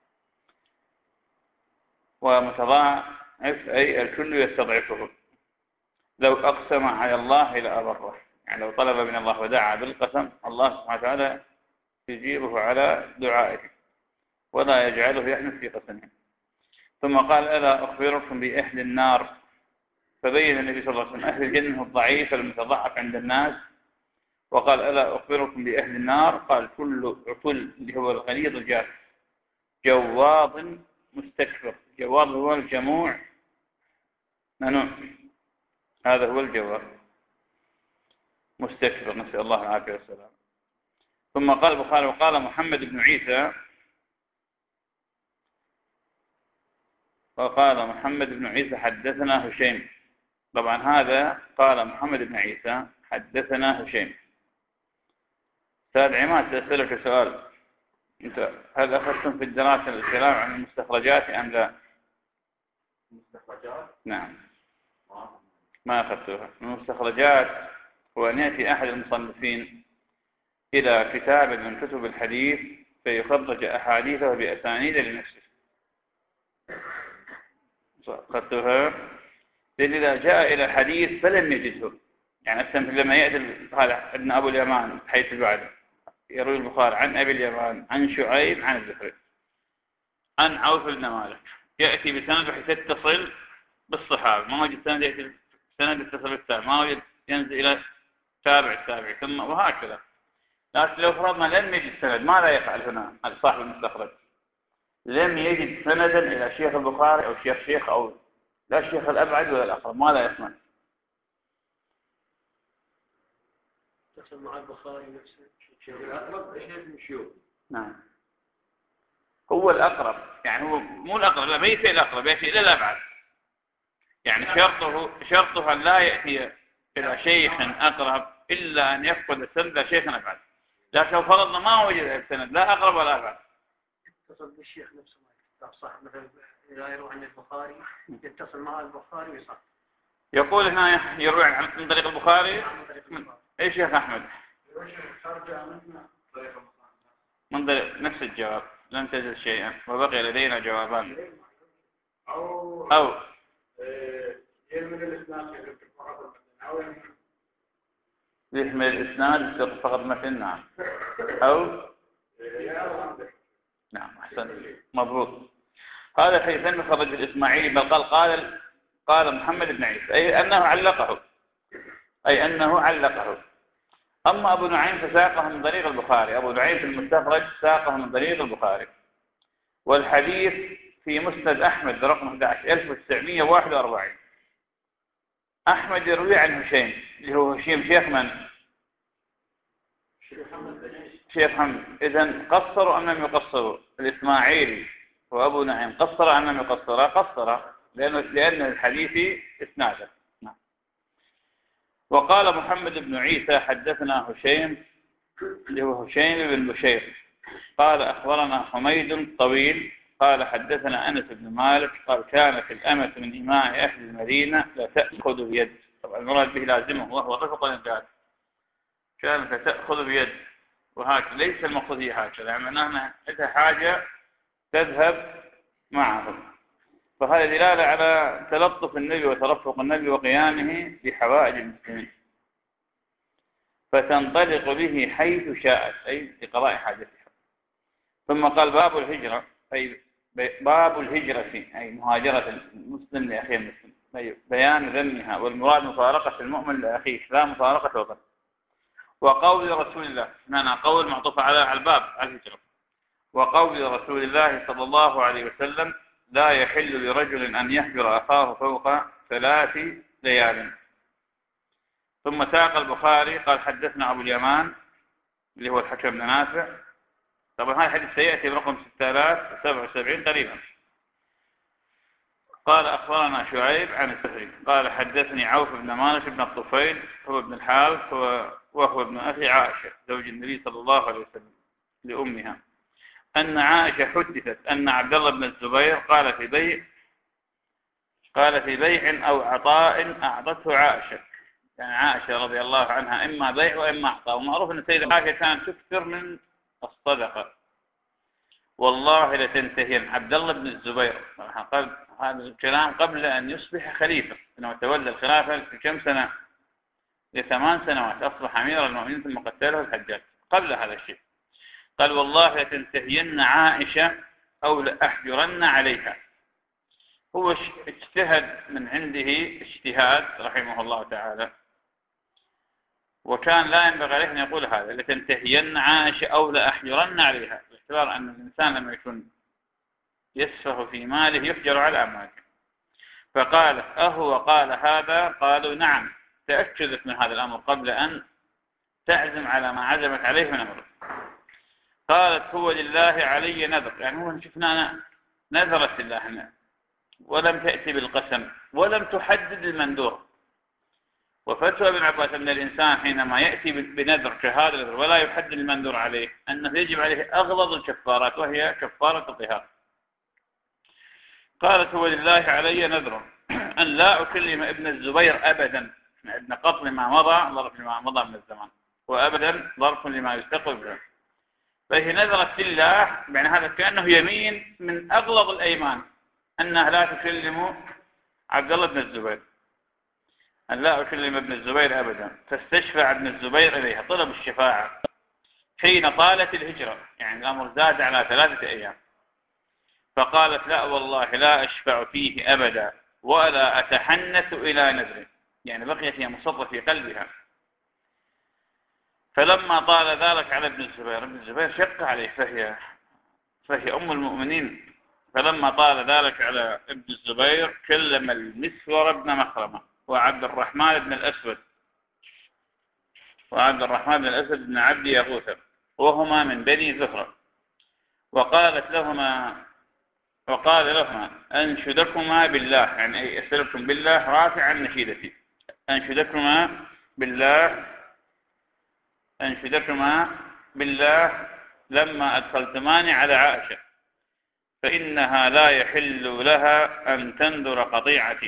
ومتضاعف أي الكل يستضعفه. لو أقسم على الله لأبره، يعني لو طلب من الله ودعا بالقسم الله سبحانه وتعالى يجيبه على دعائه ولا يجعله يحنث في قسمه. ثم قال: ألا أخبركم بأهل النار؟ فبين النبي صلى الله عليه وسلم أهل الجنة الضعيف المتضعف عند الناس، وقال: ألا أخبركم بأهل النار؟ قال: كل عقل، اللي هو الغليظ الجاف، جواظ مستكبر. جواظ هو الجموع منوع، هذا هو الجواظ مستكبر، نسأل الله العافية والسلام. ثم قال البخاري: وقال محمد بن عيسى وقال محمد بن عيسى حدثنا هشيم. طبعا هذا قال محمد بن عيسى حدثنا هشيم. أستاذ عماد سأسألك سؤال، أنت هل أخذتم في الدراسة الكلام عن المستخرجات أم لا؟ المستخرجات؟ نعم. ما أخذتوها. المستخرجات هو أن يأتي أحد المصنفين إلى كتاب من كتب الحديث فيخرج أحاديثه بأسانيد لنفسه. قدتها لأن إذا جاء إلى الحديث فلم يجده، يعني أسلم لما يأتي هذا ابن أبو اليمان حيث بعد يروي البخاري عن أبي اليمان عن شعيب عن الزهري عن عوف بن مالك، يأتي بسند بحيث يتصل بالصحابة، ما وجد سند يأتي سند يتصل بالتابع، ما وجد ينزل إلى تابع التابع ثم وهكذا. لكن لو فرضنا لم يجد سند ماذا يفعل هنا صاحب المستخرج؟ لم يجد سندا إلى شيخ البخاري أو شيخ شيخ أو لا الشيخ الأبعد ولا الأقرب، ماذا يصنع؟ يتصل مع البخاري نفسه الشيخ الأقرب بين الشيوخ. نعم هو الأقرب، يعني هو مو الأقرب، لا ليس الأقرب، يأتي إلى الأبعد، يعني شرطه شرطه أن لا يأتي إلى شيخ أقرب إلا أن يفقد السند إلى شيخ أبعد. لكن لو فرضنا ما وجد السند لا أقرب ولا أبعد، يتصل بالشيخ نفسه ما صح مثلا إذا يروح عن البخاري يتصل مع البخاري ويصح. يقول هنا يروي عن من طريق البخاري من أي شيخ أحمد؟ من طريق نفس الجواب لم تجد شيئا وبقي لدينا جوابان. أو أو يرمي الإسناد يحمل الإسناد فقط مثلنا أو نعم أحسن مضبوط. هذا حيث خرج الإسماعيلي بل قال قال قال محمد بن عيسى أي أنه علقه أي أنه علقه. أما أبو نعيم فساقه من طريق البخاري، أبو نعيم في المستخرج ساقه من طريق البخاري. والحديث في مسند أحمد رقم أحد عشر ألف وتسعمائة وواحد وأربعين. أحمد يروي عن هشيم اللي هو هشيم شيخ من؟ شيخ حمد. إذن قصروا أم لم يقصروا؟ الإسماعيلي وأبو نعيم قصر أم لم يقصر؟ قصر لأنه لأن الحديث إسناده. وقال محمد بن عيسى حدثنا هشيم اللي هو هشيم بن بشير قال أخبرنا حميد طويل قال حدثنا أنس بن مالك قال كانت الأمة من إماء أهل المدينة لا تأخذ بيد، طبعا المراد به لازمه وهو الرفق والإنجاز، كانت تأخذ بيد وهكذا ليس المقصود هي هكذا، يعني معناها إذا حاجة تذهب معه. فهذا دلالة على تلطف النبي وترفق النبي وقيامه بحوائج المسلمين، فتنطلق به حيث شاءت أي لقضاء حاجتها. ثم قال باب الهجرة أي باب الهجرة أي مهاجرة المسلم لأخيه المسلم، أي بيان ذمها، والمراد مفارقة المؤمن لأخيه لا مفارقة وطن. وقول رسول الله معنى قول معطوف على الباب على الهجرة. وقول رسول الله صلى الله عليه وسلم لا يحل لرجل أن يهجر أخاه فوق ثلاث ليال. ثم ساق البخاري قال حدثنا أبو اليمان اللي هو الحكم بن نافع، طبعا هذا الحديث سيأتي برقم ستة آلاف وسبعة وسبعين قريبا. قال أخبرنا شعيب عن الزهري قال حدثني عوف بن مالك بن الطفيل هو ابن الحارث وهو ابن أخي عائشة زوج النبي صلى الله عليه وسلم لأمها أن عائشة حدثت أن عبد الله بن الزبير قال في بيع قال في بيع أو عطاء أعطته عائشة، يعني عائشة رضي الله عنها إما بيع وإما عطاء. ومعروف أن السيدة عائشة كانت تكثر من الصدقة. والله لتنتهين عبد الله بن الزبير قال هذا الكلام قبل أن يصبح خليفة، إنه تولى الخلافة في كم سنة؟ لثمان سنوات أصبح أمير المؤمنين ثم قتله الحجاج قبل هذا الشيء. قال والله لتنتهين عائشة أو لأحجرن عليها. هو اجتهد من عنده اجتهاد رحمه الله تعالى، وكان لا ينبغي عليه أن يقول هذا لتنتهين عائشة أو لأحجرن عليها، باعتبار أن الإنسان لما يكون يسفه في ماله يحجر على أمواله. فقال أهو قال هذا؟ قالوا نعم، تأكدت من هذا الأمر قبل أن تعزم على ما عزمت عليه من أمره. قالت هو لله علي نذر، يعني هو شفنا نذرت لله ولم تأتي بالقسم ولم تحدد المندور. وفتوى ابن عباس أن الإنسان حينما يأتي بنذر كهذا النذر ولا يحدد المندور عليه أنه يجب عليه أغلظ الكفارات وهي كفارة الظهار. قالت هو لله علي نذر أن لا أكلم ابن الزبير أبدا عندنا قط لما مضى ظرف لما مضى من الزمان، وأبدا ظرف لما يستقبل. فهي نذرت لله، يعني هذا كأنه يمين من أغلظ الأيمان أنها لا تكلم عبد الله بن الزبير، أن لا أكلم ابن الزبير أبدا. فاستشفع ابن الزبير إليها، طلب الشفاعة حين طالت الهجرة، يعني الأمر زاد على ثلاثة أيام. فقالت لا والله لا أشفع فيه أبدا ولا أتحنث إلى نذره، يعني بقيت هي مصرة في قلبها. فلما طال ذلك على ابن الزبير، ابن الزبير شق عليه، فهي فهي أم المؤمنين. فلما طال ذلك على ابن الزبير كلم المسور بن مخرمة وعبد الرحمن بن الأسود وعبد الرحمن بن الأسود بن عبد يغوث، وهما من بني زهرة، وقالت لهما وقال لهما أنشدكما بالله، يعني أي أسألكم بالله رافعا نشيدتي، أنشدكما بالله أنشدكما بالله لما أدخلتماني على عائشة، فإنها لا يحل لها أن تنذر قطيعتي.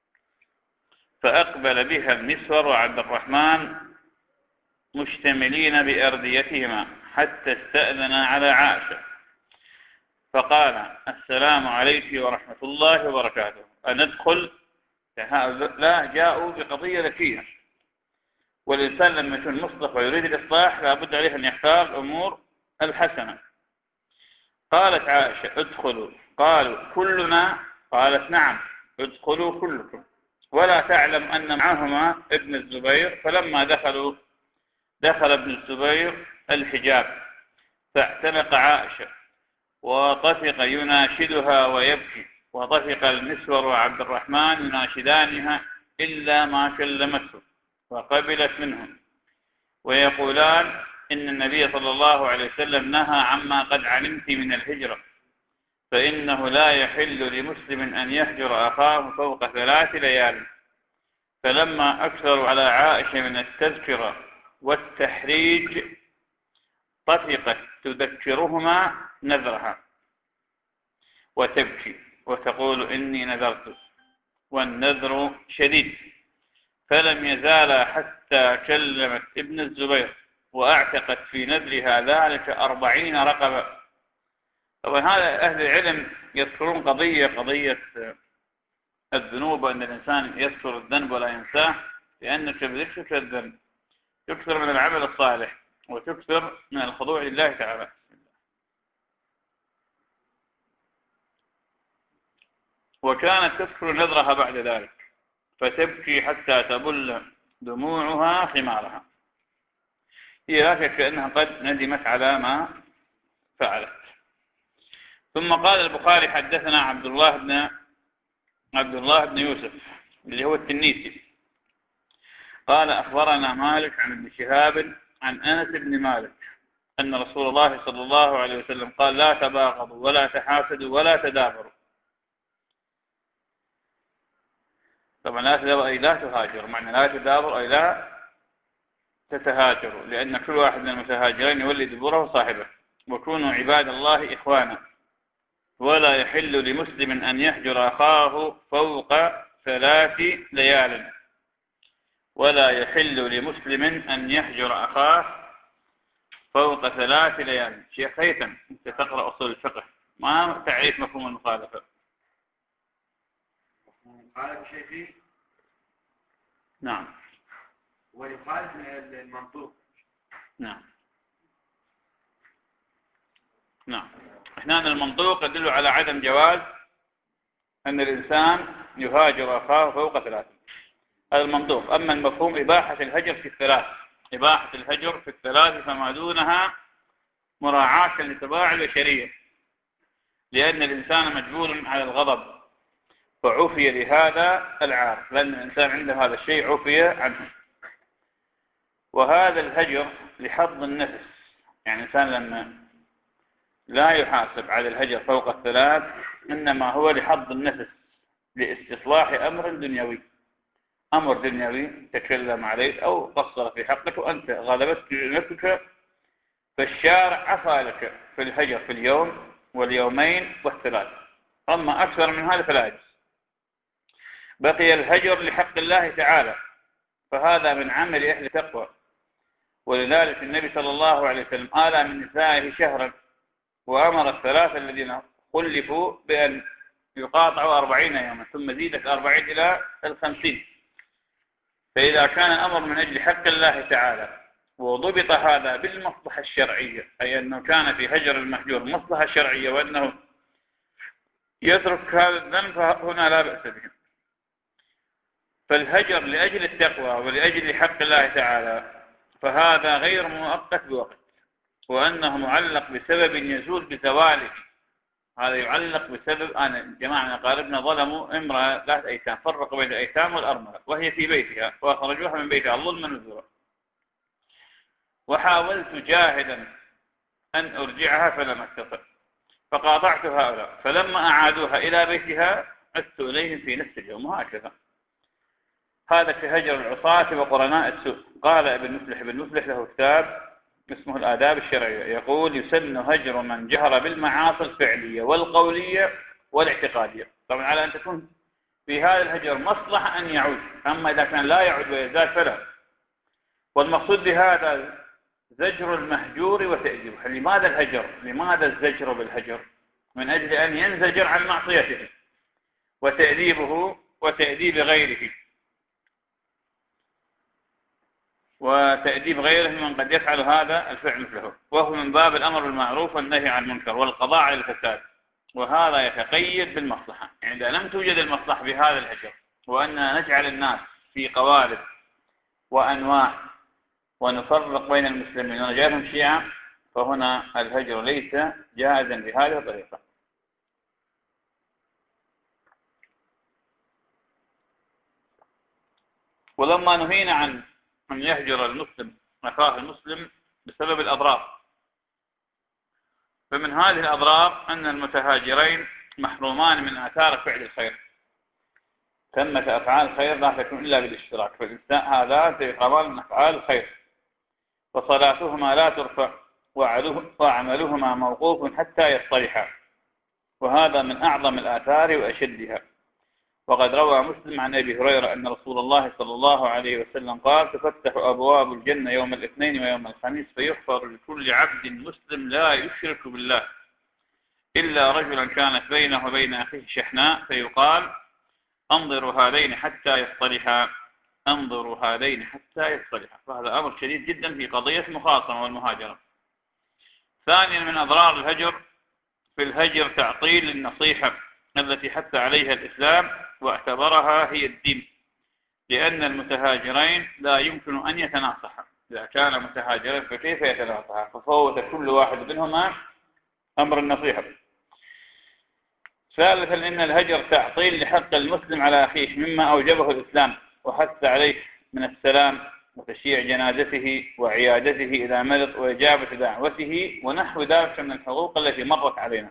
فأقبل بها المسور وعبد الرحمن مشتملين بأرديتهما حتى استأذنا على عائشة، فقال السلام عليك ورحمة الله وبركاته، أندخل؟ لا، جاءوا بقضية ذكية، والإنسان لما يكون مصلح ويريد الإصلاح لابد عليه أن يختار الأمور الحسنة. قالت عائشة ادخلوا، قالوا كلنا؟ قالت نعم، ادخلوا كلكم. ولا تعلم أن معهما ابن الزبير. فلما دخلوا دخل ابن الزبير الحجاب فاعتنق عائشة وطفق يناشدها ويبكي، وطفق المسور وعبد الرحمن يناشدانها إلا ما كلمته وقبلت منهم، ويقولان إن النبي صلى الله عليه وسلم نهى عما قد علمت من الهجرة، فإنه لا يحل لمسلم أن يهجر أخاه فوق ثلاث ليال. فلما أكثروا على عائشة من التذكرة والتحريج طفقت تذكرهما نذرها وتبكي وتقول إني نذرت، والنذر شديد. فلم يزالا حتى كلمت ابن الزبير وأعتقت في نذرها ذلك أربعين رقبة. طبعا هذا أهل العلم يذكرون قضية قضية الذنوب، أن الإنسان يذكر الذنب ولا ينساه، لأنك بذكرك الذنب تكثر من العمل الصالح وتكثر من الخضوع لله تعالى. وكانت تذكر نذرها بعد ذلك فتبكي حتى تبل دموعها خمارها، هي لا شك أنها قد ندمت على ما فعلت. ثم قال البخاري حدثنا عبد الله بن عبد الله بن يوسف اللي هو التنيسي قال أخبرنا مالك عن ابن شهاب عن أنس بن مالك أن رسول الله صلى الله عليه وسلم قال لا تباغضوا ولا تحاسدوا ولا تدابروا. طبعا لا تدابر أي لا تهاجر، معنى لا تدابر أي لا تتهاجروا، لأن كل واحد من المتهاجرين يولي دبره صاحبه. وكونوا عباد الله إخوانا، ولا يحل لمسلم أن يهجر أخاه فوق ثلاث ليال، ولا يحل لمسلم أن يهجر أخاه فوق ثلاث ليال. شيخ هيثم أنت تقرأ أصول الفقه، ما تعريف مفهوم المخالفة؟ مخالف شيخي؟ نعم، ويخالف المنطوق. نعم نعم هنا المنطوق يدل على عدم جواز أن الإنسان يهاجر أخاه فوق ثلاث، هذا المنطوق. أما المفهوم إباحة الهجر في الثلاث، إباحة الهجر في الثلاث فما دونها مراعاة لطباع البشرية، لأن الإنسان مجبول على الغضب فعفي لهذا العار، لأن الإنسان عنده هذا الشيء عفي عنه. وهذا الهجر لحظ النفس، يعني الإنسان لما لا يحاسب على الهجر فوق الثلاث إنما هو لحظ النفس لاستصلاح أمر دنيوي، أمر دنيوي تكلم عليك أو قصر في حقك وأنت غلبتك نفسك، فالشارع عفى لك في الهجر في اليوم واليومين والثلاث. أما أكثر من هذا فلا يجوز. بقي الهجر لحق الله تعالى، فهذا من عمل أهل التقوى. ولذلك النبي صلى الله عليه وسلم آلى من نسائه شهرا، وأمر الثلاثة الذين خلفوا بأن يقاطعوا أربعين يوما، ثم زيدت أربعين إلى الخمسين. فإذا كان الأمر من أجل حق الله تعالى وضبط هذا بالمصلحة الشرعية، أي أنه كان في هجر المهجور مصلحة شرعية وأنه يترك هذا الذنب، فهنا لا بأس به. فالهجر لأجل التقوى ولأجل حق الله تعالى فهذا غير مؤقت بوقت، وأنه معلق بسبب يزول بزواله. هذا يعلق بسبب أنا جماعة من أقاربنا ظلموا امرأة ذات أيتام، فرقوا بين الأيتام والأرملة وهي في بيتها وأخرجوها من بيتها ظلما وزورا، وحاولت جاهدا أن أرجعها فلم أستطع، فقاطعت هؤلاء، فلما أعادوها إلى بيتها عدت إليهم في نفس اليوم، وهكذا. هذا في هجر العصاة وقرناء السوء. قال ابن مفلح ابن مفلح له كتاب اسمه الآداب الشرعية، يقول: يسن هجر من جهر بالمعاصي الفعلية والقولية والاعتقادية. طبعا على أن تكون في هذا الهجر مصلحة أن يعود، أما إذا كان لا يعود ويزال فلا. والمقصود بهذا زجر المهجور وتأديبه. لماذا الهجر؟ لماذا الزجر بالهجر؟ من أجل أن ينزجر عن معصيته، وتأديبه وتأديب غيره، وتأديب غيره من قد يفعل هذا الفعل مثله، وهو من باب الأمر بالمعروف والنهي عن المنكر والقضاء على الفساد. وهذا يتقيد بالمصلحة. إذا لم توجد المصلحة بهذا الهجر، وأننا نجعل الناس في قوالب وأنواع ونفرق بين المسلمين ونجعلهم شيعا، فهنا الهجر ليس جائزا بهذه الطريقة. ولما نهينا عن أن يهجر المسلم أخاه المسلم بسبب الأضرار، فمن هذه الأضرار أن المتهاجرين محرومان من آثار فعل الخير. ثمة أفعال الخير لا تكون إلا بالاشتراك، فالإنسان هذا سيقربان من أفعال الخير، وصلاتهما لا ترفع وعملهما موقوف حتى يصطلحا، وهذا من أعظم الآثار وأشدها. وقد روى مسلم عن أبي هريرة أن رسول الله صلى الله عليه وسلم قال: تفتح أبواب الجنة يوم الاثنين ويوم الخميس، فيغفر لكل عبد مسلم لا يشرك بالله إلا رجلا كانت بينه وبين أخيه شحناء، فيقال: انظروا هذين حتى يصطلحا، انظروا هذين حتى يصطلحا. فهذا أمر شديد جدا في قضية المخاصمة والمهاجرة. ثانيا من أضرار الهجر في الهجر تعطيل النصيحة التي حث عليها الإسلام واعتبرها هي الدين، لأن المتهاجرين لا يمكن أن يتناصحا. إذا كان متهاجرين فكيف يتناصحا؟ ففوت كل واحد منهما أمر النصيحة. ثالثا إن الهجر تعطيل لحق المسلم على أخيه مما أوجبه الإسلام وحث عليه من السلام وتشييع جنازته وعيادته إذا مرض وإجابة دعوته ونحو ذلك من الحقوق التي مرت علينا.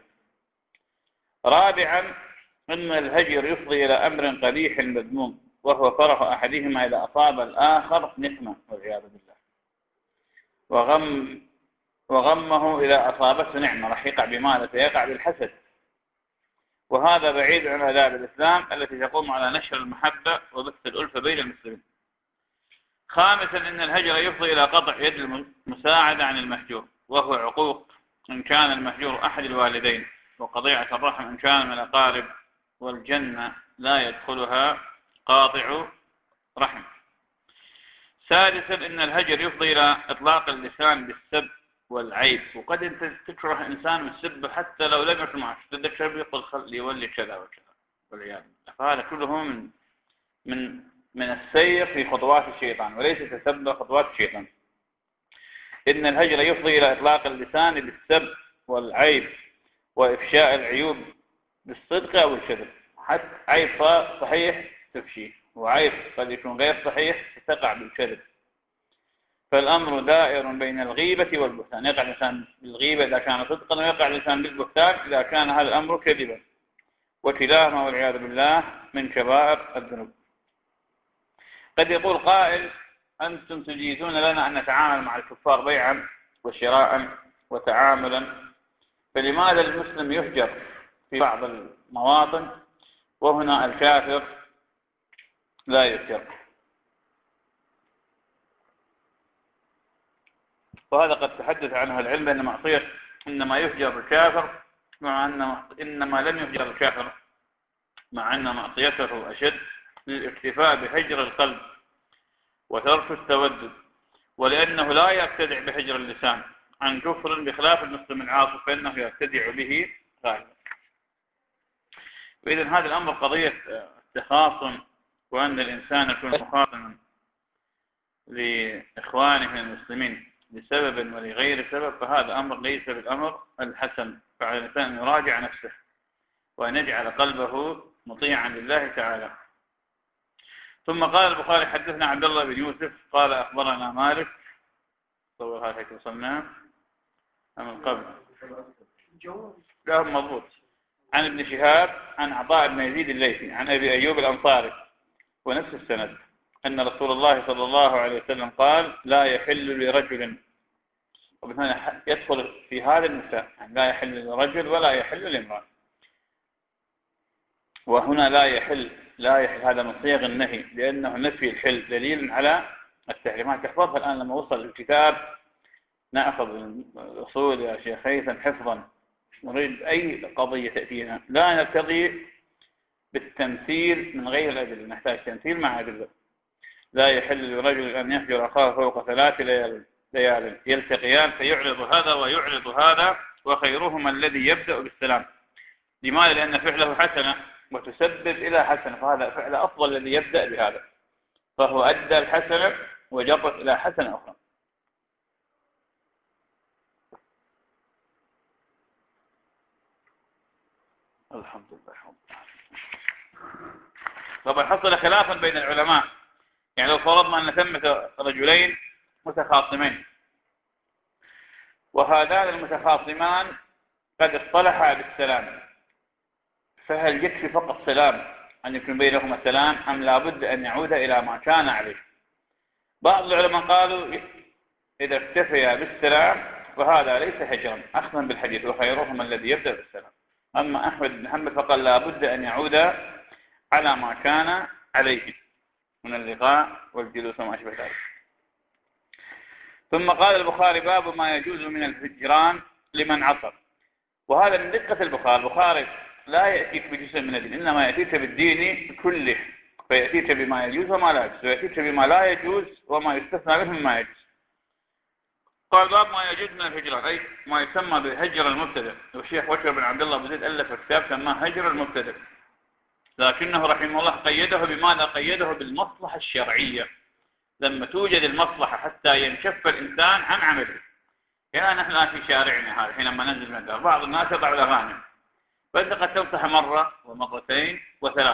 رابعا أن الهجر يفضي إلى أمر قبيح مذموم، وهو فرح أحدهما إذا أصاب الآخر نقمة والعياذ بالله، وغم وغمه إذا أصابته نعمة. راح يقع بماذا؟ سيقع بالحسد، وهذا بعيد عن آداب الإسلام التي تقوم على نشر المحبة وبث الألفة بين المسلمين. خامسا أن الهجر يفضي إلى قطع يد المساعدة عن المهجور، وهو عقوق إن كان المهجور أحد الوالدين، وقضيعة الرحم إن كان من الأقارب، والجنة لا يدخلها قاطع رحم. سادسا أن الهجر يفضي إلى إطلاق اللسان بالسب والعيب، وقد أنت تكره إنسان من السب حتى لو لم يكن معك، تذكر يقول خلي يولي كذا وكذا والعياذ بالله. فهذا كله من من من السير في خطوات الشيطان، وليس تسبب خطوات الشيطان. إن الهجر يفضي إلى إطلاق اللسان بالسب والعيب وإفشاء العيوب بالصدق أو الكذب. حتى عيب صحيح تفشيه، وعيب قد يكون غير صحيح تقع بالكذب. فالأمر دائر بين الغيبة والبهتان، يقع الإنسان بالغيبة إذا كان صدقا، ويقع الإنسان بالبهتان إذا كان هذا الأمر كذبا، وكلاهما والعياذ بالله من كبائر الذنوب. قد يقول قائل: أنتم تجيزون لنا أن نتعامل مع الكفار بيعا وشراء وتعاملا، فلماذا المسلم يهجر في بعض المواطن وهنا الكافر لا يهجر؟ وهذا قد تحدث عنه العلم بأن معصية إنما يهجر الكافر مع أن إنما لم يهجر الكافر مع أن معصيته أشد للاكتفاء بهجر القلب وترك التودد، ولأنه لا يبتدع بهجر اللسان عن كفر بخلاف المسلم العاصي فإنه يبتدع به غالبا. وإذن هذا الأمر قضية التخاصم وأن الإنسان يكون مخاصما لإخوانه المسلمين لسبب ولغير سبب، فهذا أمر ليس بالأمر الحسن، فعلى الإنسان أن يراجع نفسه وأن يجعل قلبه مطيعا لله تعالى. ثم قال البخاري حدثنا عبد الله بن يوسف قال أخبرنا مالك، طور هذا وصلنا من قبل لا مضبوط، عن ابن شهاب عن عطاء بن يزيد الليثي عن أبي أيوب الأنصاري ونفس السند أن رسول الله صلى الله عليه وسلم قال لا يحل لرجل، ومن هنا يدخل في هذا النساء يعني لا يحل لرجل ولا يحل لامرأة، وهنا لا يحل لا يحل هذا من صيغ النهي لأنه نفي الحل دليل على التحريمات. تحفظها الآن لما وصل الكتاب نأخذ الأصول يا شيخ هيثم حفظا، نريد أي قضية تأتينا لا نرتضي بالتمثيل من غير الأدلة، نحتاج تمثيل مع أدلة. لا يحل لرجل أن يهجر أخاه فوق ثلاث ليال ليال يلتقيان فيعرض هذا ويعرض هذا وخيرهما الذي يبدأ بالسلام. لماذا؟ لأن فعله حسنة وتسبب إلى حسنة، فهذا فعل أفضل الذي يبدأ بهذا، فهو أدى الحسنة وجرت إلى حسنة أخرى. الحمد لله. طبعا حصل خلافا بين العلماء، يعني لو فرضنا أن ثمة رجلين متخاصمين وهذان المتخاصمان قد اصطلحا بالسلام، فهل يكفي فقط سلام أن يكون بينهما سلام أم لابد أن يعود إلى ما كان عليه؟ بعض العلماء قالوا إذا اكتفيا بالسلام فهذا ليس هجرا أخذا بالحديث وخيرهما الذي يبدأ بالسلام. أما أحمد بن حنبل فقال لابد أن يعود على ما كان عليه من اللقاء والجلوس وما أشبه ذلك. ثم قال البخاري باب ما يجوز من الهجران لمن عصر، وهذا من دقة البخاري. البخاري لا يأتيك بجزء من الدين، إنما يأتيك بالدين كله، فيأتيك بما يجوز وما لا يجوز، ويأتيك بما لا يجوز وما يستثنى منه مما يجوز. قال باب ما يجوز من الهجران أي ما يسمى بهجر المبتدئ، والشيخ بكر بن عبد الله بن زيد ألف كتاب سماه هجر المبتدئ، لكنه رحمه الله قيده بماذا؟ قيده بالمصلحة الشرعية، لما توجد المصلحة حتى ينشف الإنسان عن عمله. يعني نحن الآن في شارعنا هذا حينما ننزل من الدار بعض الناس يضع الأغاني، فأنت قد تنصح مرة ومرتين وثلاث،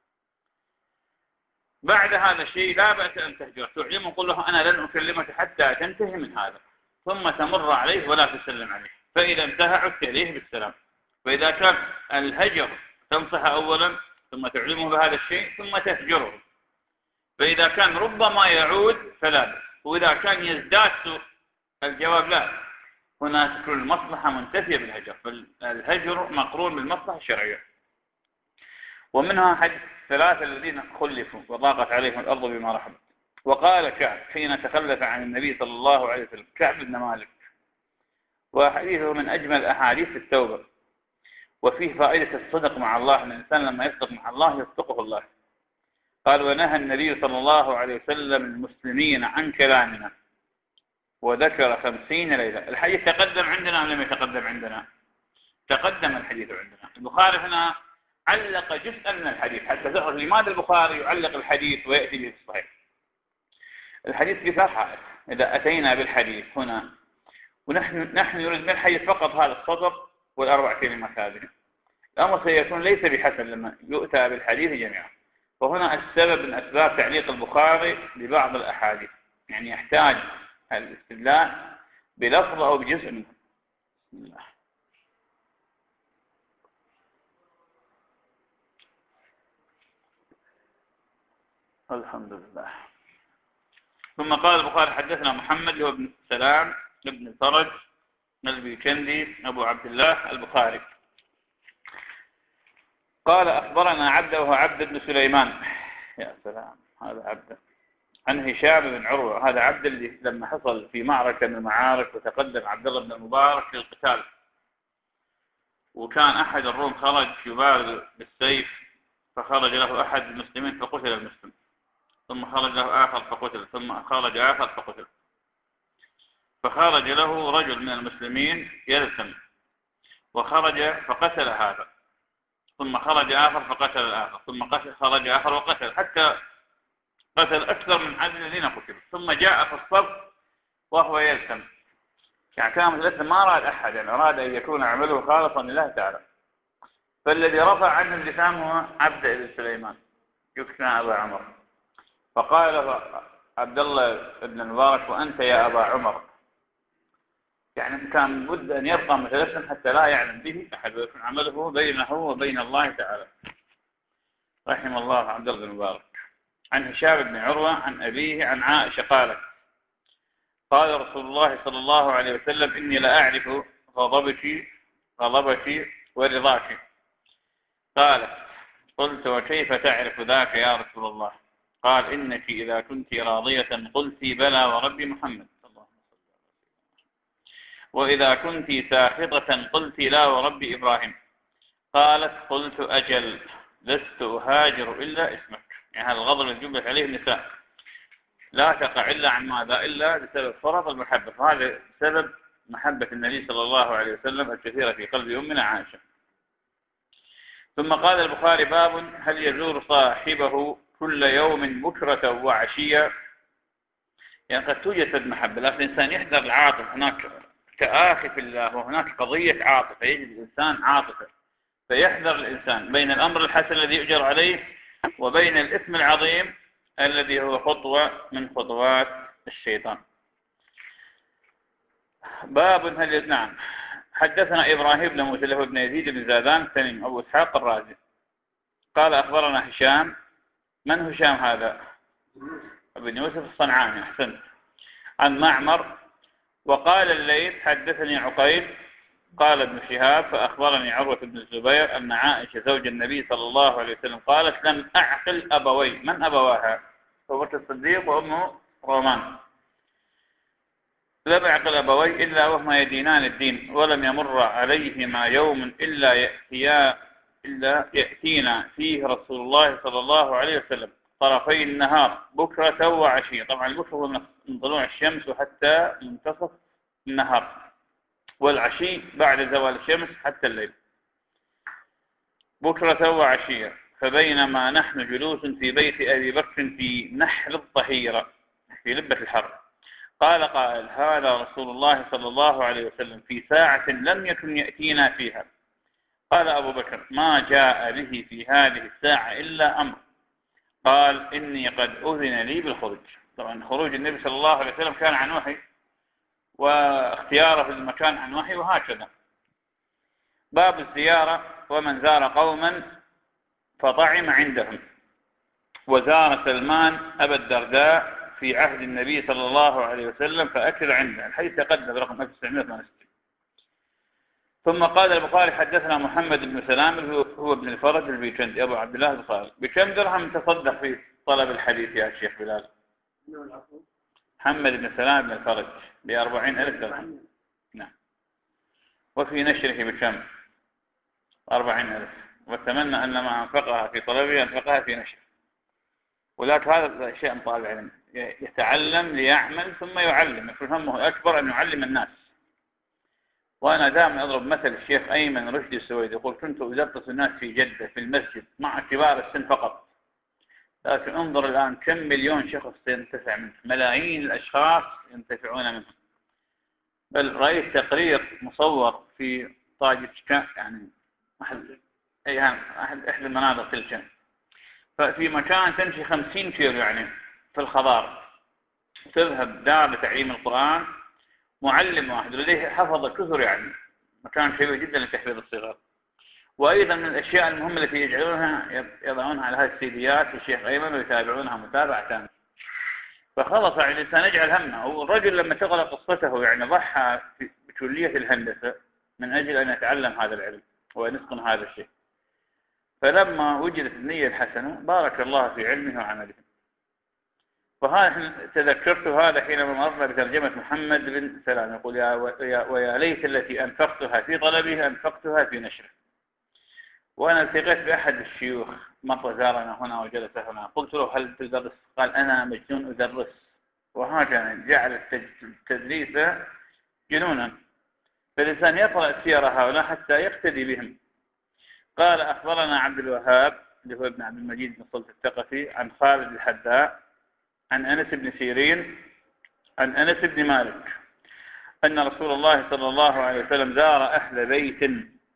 بعد هذا الشيء لا بأس أن تهجر، تعلمه وقل له أنا لن أكلمك حتى تنتهي من هذا، ثم تمر عليه ولا تسلم عليه، فإذا انتهى عدت إليه بالسلام. فإذا كان الهجر تنصح أولا ثم تعلمه بهذا الشيء ثم تهجره، فإذا كان ربما يعود فلا بأس، وإذا كان يزداد سوء الجواب لا، هنا تكون المصلحة منتفية بالهجر، فالهجر مقرون بالمصلحة الشرعية. ومنها حديث الثلاثة الذين خلفوا وضاقت عليهم الأرض بما رحبت. وقال كعب حين تخلف عن النبي صلى الله عليه وسلم، كعب بن مالك، وحديثه من أجمل أحاديث التوبة، وفيه فائدة الصدق مع الله، أن الإنسان لما يصدق مع الله يصدقه الله. قال ونهى النبي صلى الله عليه وسلم المسلمين عن كلامنا وذكر خمسين ليلة. الحديث تقدم عندنا أم لم يتقدم عندنا؟ تقدم الحديث عندنا. البخاري هنا علق جزءا من الحديث حتى تعرف لماذا البخاري يعلق الحديث ويأتي به الصحيح. الحديث في فتحة، إذا أتينا بالحديث هنا ونحن نحن نريد من الحديث فقط هذا السطر والأربع كلمات هذه، الأمر سيكون ليس بحسن لما يؤتى بالحديث جميعا. وهنا السبب من أسباب تعليق البخاري لبعض الأحاديث، يعني يحتاج الاستدلال بلفظ أو بجزء منه. بسم الله. الحمد لله. ثم قال البخاري حدثنا محمد هو بن سلام ابن الفرج البيكندي أبو عبد الله البخاري قال أخبرنا عبده وهو عبد بن سليمان. يا سلام، هذا عبده عن هشام بن عروة، هذا عبد اللي لما حصل في معركة من المعارك وتقدم عبد الله بن المبارك للقتال، وكان أحد الروم خرج يبارز بالسيف، فخرج له أحد المسلمين فقتل المسلم، ثم خرج له آخر فقتل، ثم خرج آخر فقتل، فخرج له رجل من المسلمين يلثم وخرج فقتل هذا، ثم خرج آخر فقتل الآخر، ثم قتل خرج آخر وقتل، حتى قتل أكثر من عدد الذين قتلوا، ثم جاء في الصف وهو يلثم، يعني كان مثل ما أراد أحد، يعني أراد أن يكون عمله خالصا لله تعالى. فالذي رفع عنه اللسان هو عبد بن سليمان يكنى أبا عمر، فقال له عبد الله بن المبارك: وأنت يا أبا عمر، يعني كان بد أن يبقى متلسم حتى لا يعلم به أحد، ويكون عمله بينه وبين الله تعالى. رحم الله عبد الله بن المبارك. عن هشام بن عروة عن أبيه عن عائشة قالت: قال رسول الله صلى الله عليه وسلم: إني لأعرف غضبك غضبك ورضاك. قالت: قلت: وكيف تعرف ذاك يا رسول الله؟ قال: إنك إذا كنت راضية قلت بلى ورب محمد، وإذا كنت ساخطة قلت لا ورب إبراهيم. قالت: قلت: أجل، لست أهاجر إلا اسمك. يعني هذا الغضب الذي جبلت عليه النساء لا تقع إلا عن ماذا؟ إلا بسبب فرط المحبة، فهذا سبب محبة النبي صلى الله عليه وسلم الكثيرة في قلب أمنا عائشة. ثم قال البخاري: باب هل يزور صاحبه كل يوم بكرة وعشية؟ يعني قد توجد محبة، لكن الإنسان يحذر العاطفة، هناك تآخي في الله وهناك قضية عاطفة، يجد الإنسان عاطفة، فيحذر الإنسان بين الأمر الحسن الذي يؤجر عليه وبين الإثم العظيم الذي هو خطوة من خطوات الشيطان. باب هل نعم. حدثنا إبراهيم بن موسى بن يزيد بن زادان تميم أبو إسحاق الرازي قال: أخبرنا هشام. من هشام هذا؟ ابن يوسف الصنعاني، أحسنت. عن معمر. وقال الليث: حدثني عقيل قال ابن شهاب: فأخبرني عروة بن الزبير أن عائشة زوج النبي صلى الله عليه وسلم قالت: لم أعقل أبوي. من أبواها؟ أبو بكر الصديق وأمه رومان. لم أعقل أبوي إلا وهما يدينان الدين، ولم يمر عليهما يوم إلا يأتيا إلا يأتينا فيه رسول الله صلى الله عليه وسلم طرفي النهار بكرة وعشية. طبعا البكرة هو من طلوع الشمس وحتى منتصف النهار، والعشي بعد زوال الشمس حتى الليل، بكرة وعشية. فبينما نحن جلوس في بيت أبي بكر في نحر الطهيرة في لبة الحر، قال قائل: هذا رسول الله صلى الله عليه وسلم في ساعة لم يكن يأتينا فيها. قال أبو بكر: ما جاء به في هذه الساعة إلا أمر. قال: إني قد أذن لي بالخروج. طبعا خروج النبي صلى الله عليه وسلم كان عن وحي، واختياره في المكان عن وحي، وهكذا. باب الزيارة. ومن زار قوما فطعم عندهم. وزار سلمان أبا الدرداء في عهد النبي صلى الله عليه وسلم فأكل عنده. الحديث تقدم برقم ألف وتسعمائة وثمانية وستين. ثم قال البخاري: حدثنا محمد بن سلام هو ابن الفرج البيكندي أبو عبد الله البخاري. بكم درهم تصدق في طلب الحديث يا شيخ بلال؟ محمد بن سلام بن الفرج بأربعين ألف درهم. نعم. وفي نشره بكم؟ أربعين ألف. واتمنى أن ما أنفقها في طلبه أنفقها في نشر. ولكن هذا شيء طالب علم يتعلم ليعمل ثم يعلم، يكون همه الأكبر أن يعلم الناس. وأنا دائما أضرب مثل الشيخ أيمن رشدي السويدي يقول: كنت أدرس الناس في جدة في المسجد مع كبار السن فقط، لكن انظر الآن كم مليون شخص ينتفع منه، ملايين الأشخاص ينتفعون منه. بل رأيت تقرير مصور في طاجكان، يعني أحد أحد المناطق تلك، ففي مكان تمشي خمسين كيلو يعني في الخضار، تذهب دار لتعليم القرآن، معلم واحد لديه حفظ كثر، يعني مكان كبير جدا لتحفيظ الصغار. وأيضا من الأشياء المهمة التي يجعلونها يضعونها على هذه السيديات الشيخ أيمن ويتابعونها متابعة تامة. فخلص يعني الإنسان يجعل همه. والرجل لما تغلق قصته يعني ضحى بكلية الهندسة من أجل أن يتعلم هذا العلم وأن يتقن هذا الشيء. فلما وجدت النية الحسنة بارك الله في علمه وعمله. وهذا تذكرت هذا حينما مررنا بترجمة محمد بن سلام، يقول يا ويا ليت التي أنفقتها في طلبه أنفقتها في نشره. وأنا التقيت بأحد الشيوخ مرة زارنا هنا وجلس هنا، قلت له هل تدرس؟ قال أنا مجنون أدرس. وهكذا جعل التدريس جنونا، فالإنسان يقرأ سير هؤلاء حتى يقتدي بهم. قال أخبرنا عبد الوهاب اللي هو ابن عبد المجيد بن صلت الثقفي عن خالد الحذاء عن أنس بن سيرين عن أنس بن مالك أن رسول الله صلى الله عليه وسلم زار أهل بيت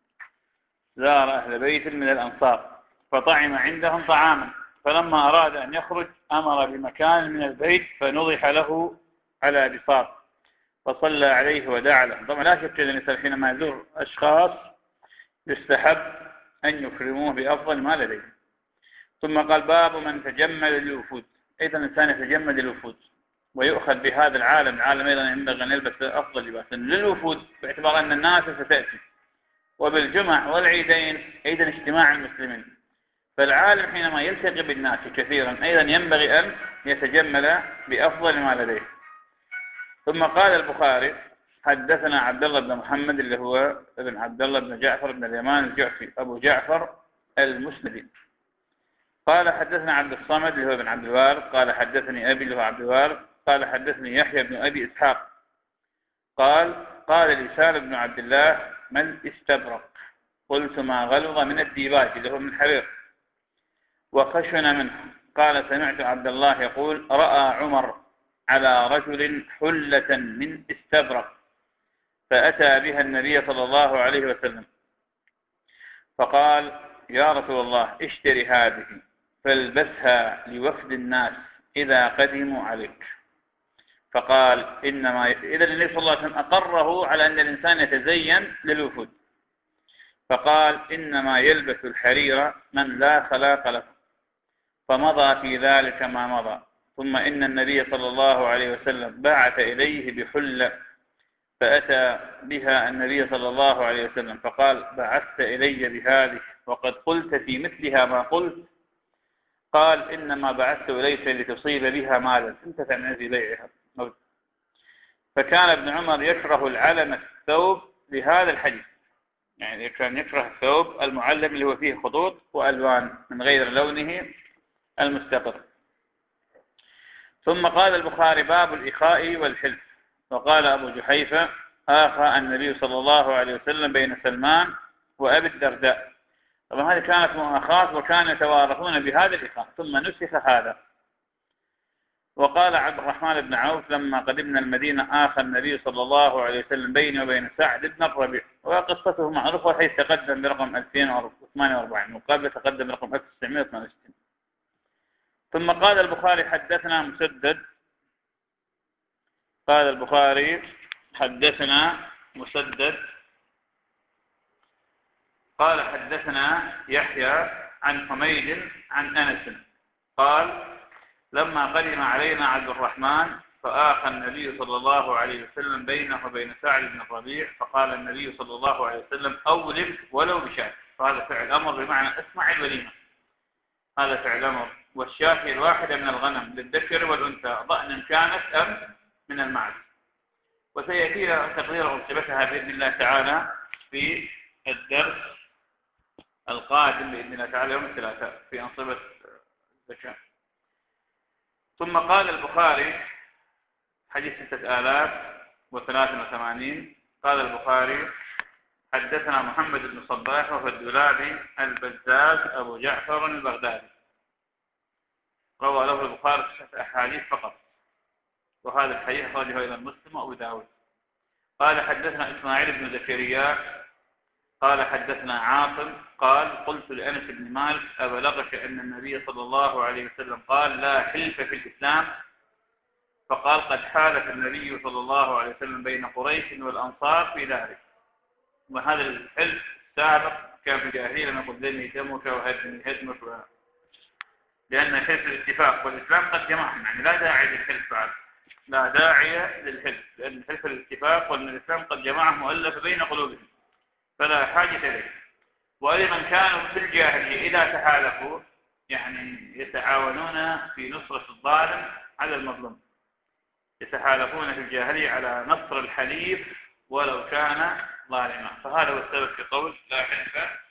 زار أهل بيت من الأنصار فطعم عندهم طعاما، فلما أراد أن يخرج أمر بمكان من البيت فنضح له على بساط فصلى عليه ودعا له. طبعا لا شك أن الإنسان حينما يزور أشخاص يستحب أن يكرموه بأفضل ما لديه. ثم قال باب من تجمل للوفود، أيضا الإنسان يتجمل للوفود ويؤخذ بهذا العالم. العالم أيضا ينبغي أن يلبس أفضل لباس للوفود باعتبار أن الناس ستأتي، وبالجمع والعيدين أيضا اجتماع المسلمين، فالعالم حينما يلتقي بالناس كثيرا أيضا ينبغي أن يتجمل بأفضل ما لديه. ثم قال البخاري حدثنا عبد الله بن محمد اللي هو ابن عبد الله بن جعفر بن اليمان الجعفي أبو جعفر المسندي، قال حدثنا عبد الصمد اللي هو ابن عبد الوارث قال حدثني أبي اللي هو عبد الوارث قال حدثني يحيى بن أبي إسحاق قال قال لي سالم بن عبد الله ما الاستبرق؟ قلت ما غلظ من الديباج اللي هو من حرير وخشن منه. قال سمعت عبد الله يقول رأى عمر على رجل حلة من استبرق فأتى بها النبي صلى الله عليه وسلم فقال يا رسول الله اشتري هذه فالبسها لوفد الناس إذا قدموا عليك. فقال إنما إذا النبي صلى الله عليه وسلم أقره على أن الإنسان يتزين للوفود، فقال إنما يلبس الحرير من لا خلاق له، فمضى في ذلك ما مضى. ثم إن النبي صلى الله عليه وسلم بعث إليه بحلة فأتى بها النبي صلى الله عليه وسلم فقال بعثت إلي بهذه وقد قلت في مثلها ما قلت؟ قال إنما بعثت إليك لتصيب بها مالا انتفع من في بيعها. فكان ابن عمر يكره العلم الثوب لهذا الحديث، يعني كان يكره الثوب المعلم اللي هو فيه خطوط وألوان من غير لونه المستقر. ثم قال البخاري باب الإخاء والحلف. وقال أبو جحيفة آخى النبي صلى الله عليه وسلم بين سلمان وأبي الدرداء. طبعا هذه كانت مؤاخاة وكانوا يتوارثون بهذا الإخاء ثم نسخ هذا. وقال عبد الرحمن بن عوف لما قدمنا المدينة آخى النبي صلى الله عليه وسلم بيني وبين سعد بن الربيع، وقصته معروفة حيث تقدم برقم ألفين وثمانية وأربعين وقبل تقدم برقم ألف وتسعمائة وثمانية وستين. ثم قال البخاري حدثنا مسدد قال البخاري حدثنا مسدد قال حدثنا يحيى عن حميد عن أنس قال لما قدم علينا عبد الرحمن فآخى النبي صلى الله عليه وسلم بينه وبين سعد بن الربيع فقال النبي صلى الله عليه وسلم أولم ولو بشاة. فهذا فعل أمر بمعنى اسمع الوليمة، هذا فعل أمر. والشاة الواحدة من الغنم للذكر والأنثى ضأنا كانت أم من المعز. وسيأتي تقرير أنصبتها بإذن الله تعالى في الدرس القادم بإذن الله تعالى يوم الثلاثاء في أنصبة الزكاة. ثم قال البخاري حديث ستة آلاف وثلاثة وثمانين قال البخاري حدثنا محمد بن صباح وهو الدولابي البزاز أبو جعفر البغدادي، روى له البخاري ستة أحاديث فقط، وهذا الحديث أخرجه إلى مسلم وأبو داود. قال حدثنا إسماعيل بن زكريا قال حدثنا عاصم قال قلت لأنس بن مالك أبلغك أن النبي صلى الله عليه وسلم قال لا حلف في الإسلام؟ فقال قد حالف النبي صلى الله عليه وسلم بين قريش والأنصار في ذلك. وهذا الحلف السابق كان في الجاهلية لما يقول دمي دمك وهدمي هدمك و... لأن حلف الاتفاق والإسلام قد جمعهم، يعني لا داعي للحلف بعد، لا داعي للحلف، لأن حلف الاتفاق وأن الإسلام قد جمعهم مؤلف بين قلوبهم فلا حاجة إليه. وأيضا كانوا في الجاهلية إذا تحالفوا يعني يتعاونون في نصرة الظالم على المظلوم. يتحالفون في الجاهلية على نصر الحليف ولو كان ظالما، فهذا هو السبب في قول لا حلف